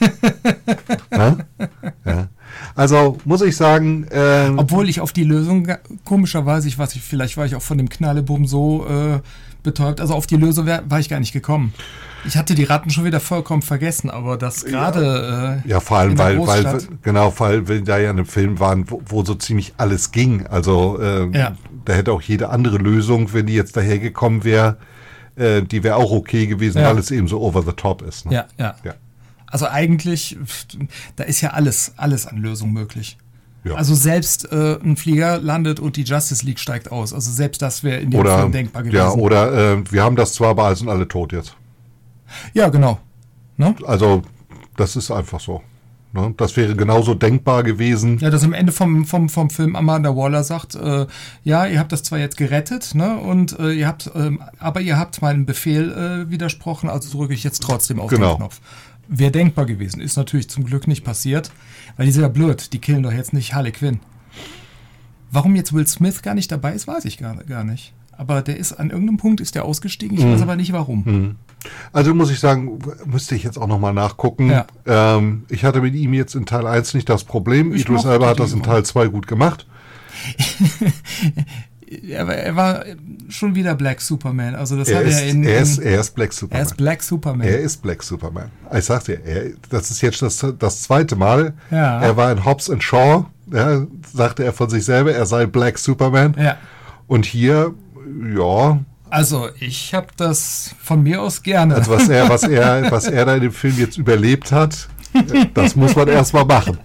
ja? Ja. Also muss ich sagen, äh, Obwohl ich auf die Lösung, ga- komischerweise, ich weiß nicht, vielleicht war ich auch von dem Knallebum so äh, betäubt, also auf die Lösung wär, war ich gar nicht gekommen. Ich hatte die Ratten schon wieder vollkommen vergessen, aber das gerade äh, ja, vor allem, in der weil, weil, Großstadt- genau, weil wir da ja in einem Film waren, wo, wo so ziemlich alles ging. Also äh, Ja. da hätte auch jede andere Lösung, wenn die jetzt dahergekommen wäre, äh, die wäre auch okay gewesen, Ja. weil es eben so over the top ist. Ne? Ja, ja, Ja. Also eigentlich, pff, da ist ja alles, alles an Lösungen möglich. Ja. Also selbst äh, ein Flieger landet und die Justice League steigt aus. Also selbst das wäre in dem Oder, Film denkbar gewesen. ja, oder äh, wir haben das zwar, aber sind alle tot jetzt. Ja, genau. Ne? Also das ist einfach so. Ne? Das wäre genauso denkbar gewesen. Ja, dass am Ende vom, vom, vom Film Amanda Waller sagt, äh, ja, ihr habt das zwar jetzt gerettet, ne, und äh, ihr habt, ähm, aber ihr habt meinem Befehl äh, widersprochen, also drücke ich jetzt trotzdem auf Genau. den Knopf. Wäre denkbar gewesen, ist natürlich zum Glück nicht passiert, weil die sind ja blöd, die killen doch jetzt nicht Harley Quinn. Warum jetzt Will Smith gar nicht dabei ist, weiß ich gar, gar nicht. Aber der ist an irgendeinem Punkt ist der ausgestiegen, ich Mhm. weiß aber nicht warum. Mhm. Also muss ich sagen, müsste ich jetzt auch nochmal nachgucken. Ja. Ähm, ich hatte mit ihm jetzt in Teil eins nicht das Problem. Ich Idris mochte Elba hat die das in auch. Teil zwei gut gemacht. Er, war- er war schon wieder Black Superman, also das Er hat ist, er in... er, in ist, er ist Black er Superman. ist Black Superman. Er ist Black Superman. Ich sag dir, er, das ist jetzt das, das zweite Mal. Ja. Er war in Hobbs and Shaw, ja, sagte er von sich selber, er sei Black Superman. Ja. Und hier, ja, Also, ich habe das von mir aus gerne. also was er, was er, was er da in dem Film jetzt überlebt hat, das muss man erstmal machen.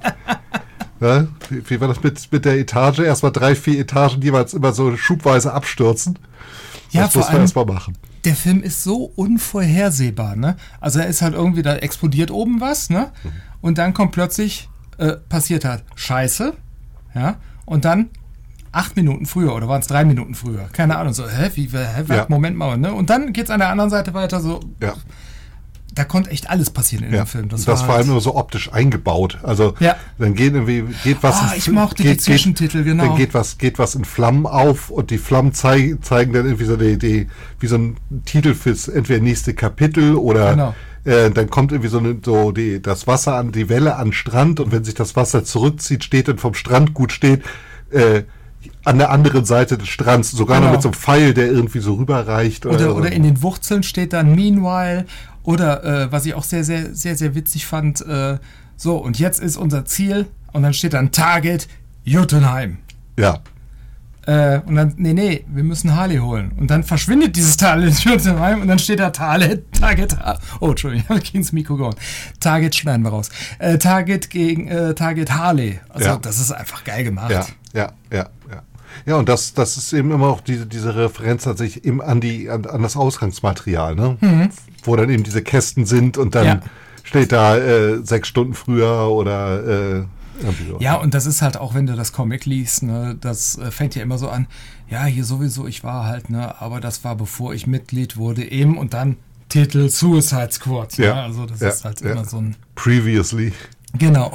Ja, wie, wie war das mit, mit der Etage? Erstmal drei, vier Etagen jeweils immer so schubweise abstürzen. Ja, das vor muss man allem- erstmal machen. Der Film ist so unvorhersehbar, ne? Also er ist halt irgendwie, da explodiert oben was, ne? Und dann kommt plötzlich, äh, passiert halt Scheiße, ja? Und dann acht Minuten früher, oder waren es drei Minuten früher? Keine Ahnung, so, hä, wie, hä, Ja. Moment mal, ne? Und dann geht's an der anderen Seite weiter so, Ja. da konnte echt alles passieren in Ja, dem Film. das, war vor halt- allem nur so optisch eingebaut. Also Ja. dann geht irgendwie geht was. Ah, in- ich mochte die geht, Zwischentitel, geht, genau. Dann geht was geht was in Flammen auf und die Flammen zei zeigen dann irgendwie so die, die wie so ein Titel fürs entweder nächste Kapitel oder Genau. äh, dann kommt irgendwie so, eine, so die das Wasser an die Welle an den Strand und wenn sich das Wasser zurückzieht, steht dann vom Strand gut steht. Äh, an der anderen Seite des Strands, sogar Genau. noch mit so einem Pfeil, der irgendwie so rüberreicht. Oder, so. oder in den Wurzeln steht dann Meanwhile. Oder äh, was ich auch sehr, sehr, sehr, sehr witzig fand, äh, so, und jetzt ist unser Ziel, und dann steht dann Target Jotunheim. Ja, Äh, und dann, nee, nee, wir müssen Harley holen. Und dann verschwindet dieses Target Jotunheim und dann steht da Target, Target, oh, Entschuldigung, ich habe gegen das Mikro gehauen. Target schneiden wir raus. Äh, Target gegen äh, Target Harley. Also Ja. das ist einfach geil gemacht. Ja, ja, ja, ja. Ja, und das, das ist eben immer auch diese, diese Referenz tatsächlich eben an die, an, an das Ausgangsmaterial, ne? Wo dann eben diese Kästen sind und dann Ja. steht da äh, sechs Stunden früher oder äh, irgendwie so. Ja, und das ist halt auch, wenn du das Comic liest, ne, das äh, fängt ja immer so an, ja, hier sowieso, ich war halt, ne, aber das war bevor ich Mitglied wurde, eben, und dann Titel Suicide Squad. Ja, Ja, also das ja, ist halt ja. immer so ein, Previously. genau.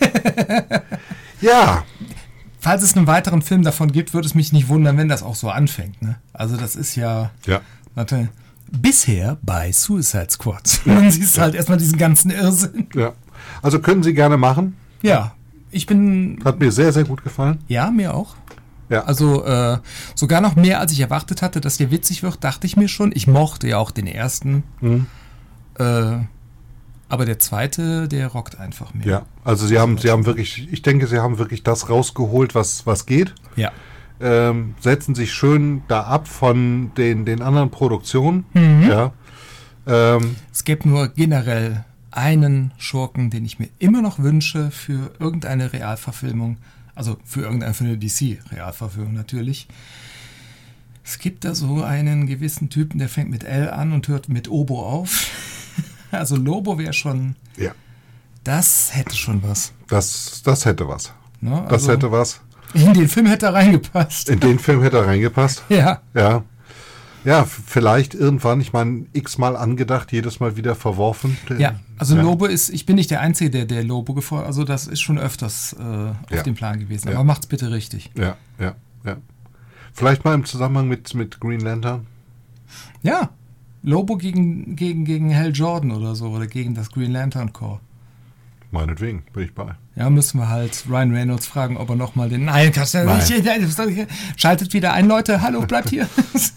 Ja, Falls es einen weiteren Film davon gibt, würde es mich nicht wundern, wenn das auch so anfängt, ne. Also das ist ja, ja. warte, bisher bei Suicide Squad. Und dann siehst du halt erstmal diesen ganzen Irrsinn. Ja. Also können Sie gerne machen. Ja, ich bin, Hat mir sehr, sehr gut gefallen. ja, mir auch. Ja. Also äh, sogar noch mehr, als ich erwartet hatte, dass der witzig wird, dachte ich mir schon. Ich mochte ja auch den ersten. Mhm. Äh, aber der zweite, der rockt einfach mehr. Ja. Also Sie haben, Sie haben wirklich, ich denke, Sie haben wirklich das rausgeholt, was, was geht. Ja. Ähm, setzen sich schön da ab von den, den anderen Produktionen. Mhm. Ja. Ähm, Es gibt nur generell einen Schurken, den ich mir immer noch wünsche für irgendeine Realverfilmung. Also für irgendeine für eine D C-Realverfilmung natürlich. Es gibt da so einen gewissen Typen, der fängt mit L an und hört mit Obo auf. Also Lobo wäre schon, ja. das hätte schon was. Das, das hätte was. Ne? Das Also hätte was. in den Film hätte er reingepasst. In den Film hätte er reingepasst. Ja. Ja. Ja, f- vielleicht irgendwann, ich meine, x-mal angedacht, jedes Mal wieder verworfen. Ja, also ja. Lobo ist, ich bin nicht der Einzige, der, der Lobo gefordert, also das ist schon öfters äh, auf Ja. dem Plan gewesen. Ja. Aber macht's bitte richtig. Ja, ja, ja. Vielleicht mal im Zusammenhang mit, mit Green Lantern. Ja, Lobo gegen, gegen, gegen Hal Jordan oder so, oder gegen das Green Lantern Corps. Meinetwegen, bin ich bei. Ja, müssen wir halt Ryan Reynolds fragen, ob er nochmal den... Nein, kannst du Nein. nicht. Schaltet wieder ein, Leute. Hallo, bleibt hier.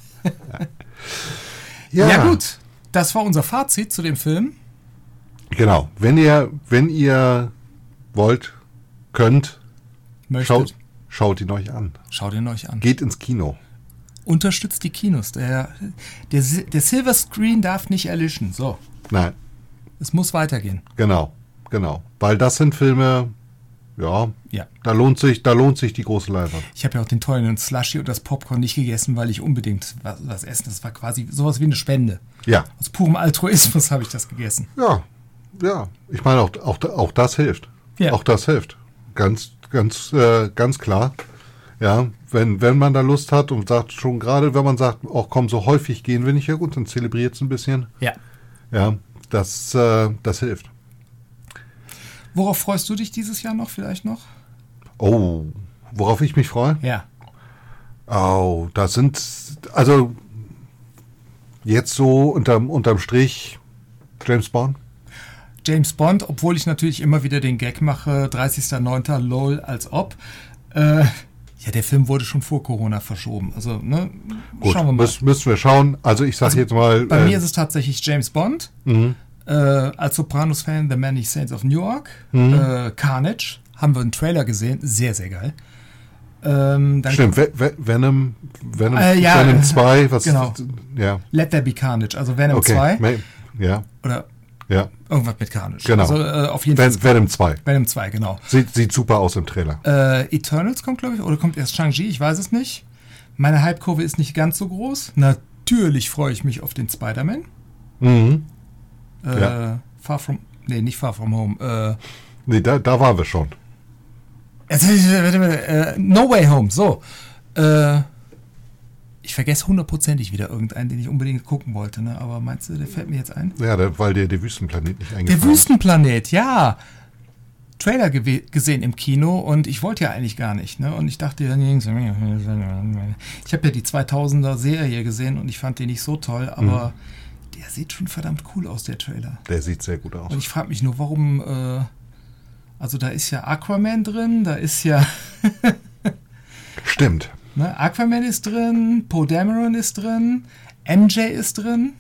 Ja, Ja gut, das war unser Fazit zu dem Film. Genau. Wenn ihr, wenn ihr wollt, könnt, Möchtet, schaut, schaut ihn euch an. schaut ihn euch an. Geht ins Kino. Unterstützt die Kinos. Der, der, der Silver Screen darf nicht erlischen. So, Nein, es muss weitergehen. genau, genau. Weil das sind Filme, ja, Ja. da lohnt sich, da lohnt sich die große Leinwand. Ich habe ja auch den teuren Slushy und das Popcorn nicht gegessen, weil ich unbedingt was, was essen. Das war quasi sowas wie eine Spende. Ja, Aus purem Altruismus habe ich das gegessen. ja, ja. Ich meine, auch, auch, auch das hilft. Ja. Auch das hilft. Ganz, ganz, äh, ganz klar. Ja, wenn, wenn man da Lust hat und sagt, schon gerade, wenn man sagt, auch komm, so häufig gehen wir nicht, ja gut, dann zelebriert es ein bisschen. Ja. Ja, das, äh, das hilft. Worauf freust du dich dieses Jahr noch vielleicht noch? Oh, worauf ich mich freue? Ja. Oh, das sind, also jetzt so unterm, unterm Strich James Bond. James Bond, obwohl ich natürlich immer wieder den Gag mache, dreißigster neunter lol, als ob. Äh, ja, der Film wurde schon vor Corona verschoben. Also, ne, Gut, schauen wir mal. Müssen, müssen wir schauen. Also ich sage Also, jetzt mal... Bei äh, mir ist es tatsächlich James Bond. Mhm. Äh, als Sopranos-Fan The Many Saints of Newark. Mhm. Äh, Carnage. Haben wir einen Trailer gesehen. Sehr, sehr geil. Ähm, dann Stimmt, Ve- Ve- Venom, Venom, Äh, ja, Venom zwei, was genau. ja. Let There Be Carnage. Also Venom Okay. zwei. Me- Ja, Oder ja. irgendwas mit Carnage. Genau. Also äh, auf jeden Ven- Fall. Venom zwei. Venom zwei, genau. Sieht, sieht super aus im Trailer. Äh, Eternals kommt, glaube ich, oder kommt erst Shang-Chi, ich weiß es nicht. Meine Hype-Kurve ist nicht ganz so groß. Natürlich freue ich mich auf den Spider-Man. Mhm. Äh, Ja. Far From, nee, nicht Far From Home. Äh, Nee, da, da waren wir schon. jetzt, äh, No Way Home, so. Äh, ich vergesse hundertprozentig wieder irgendeinen, den ich unbedingt gucken wollte, ne? Aber meinst du, der fällt mir jetzt ein? Ja, der, weil der, der Wüstenplanet nicht Der eingefallen ist. Wüstenplanet, ja. Trailer gewe- gesehen im Kino und ich wollte ja eigentlich gar nicht. Ne? Und ich dachte, ich habe ja die zweitausender Serie gesehen und ich fand den nicht so toll, aber mhm. der sieht schon verdammt cool aus, der Trailer. Der sieht sehr gut aus. Und ich frage mich nur, warum, äh, also da ist ja Aquaman drin, da ist ja, Stimmt. ne, Aquaman ist drin, Poe Dameron ist drin, M J ist drin,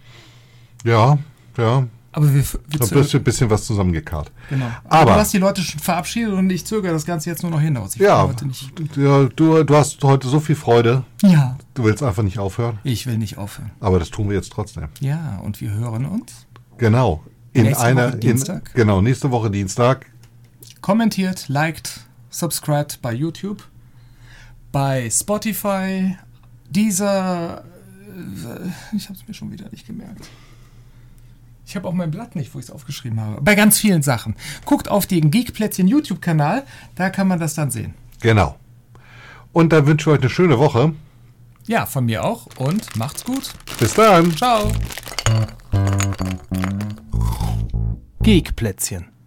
Ja, ja. aber wir, wir Da bist du ein bisschen was zusammengekarrt. Genau. Aber- Aber du hast die Leute schon verabschiedet und ich zögere das Ganze jetzt nur noch hinaus. Ich Ja, will heute nicht. ja du, du hast heute so viel Freude. Ja. Du willst einfach nicht aufhören. Ich will nicht aufhören. Aber das tun wir jetzt trotzdem. Ja, und wir hören uns. Genau. In Nächste einer, Woche in, Dienstag. Genau, nächste Woche Dienstag. Kommentiert, liked, subscribed bei YouTube, bei Spotify, dieser. äh, Ich habe es mir schon wieder nicht gemerkt. Ich habe auch mein Blatt nicht, wo ich es aufgeschrieben habe. Bei ganz vielen Sachen. Guckt auf den Geekplätzchen YouTube-Kanal, da kann man das dann sehen. Genau. Und dann wünsche ich euch eine schöne Woche. Ja, von mir auch und macht's gut. Bis dann. Ciao. Geekplätzchen.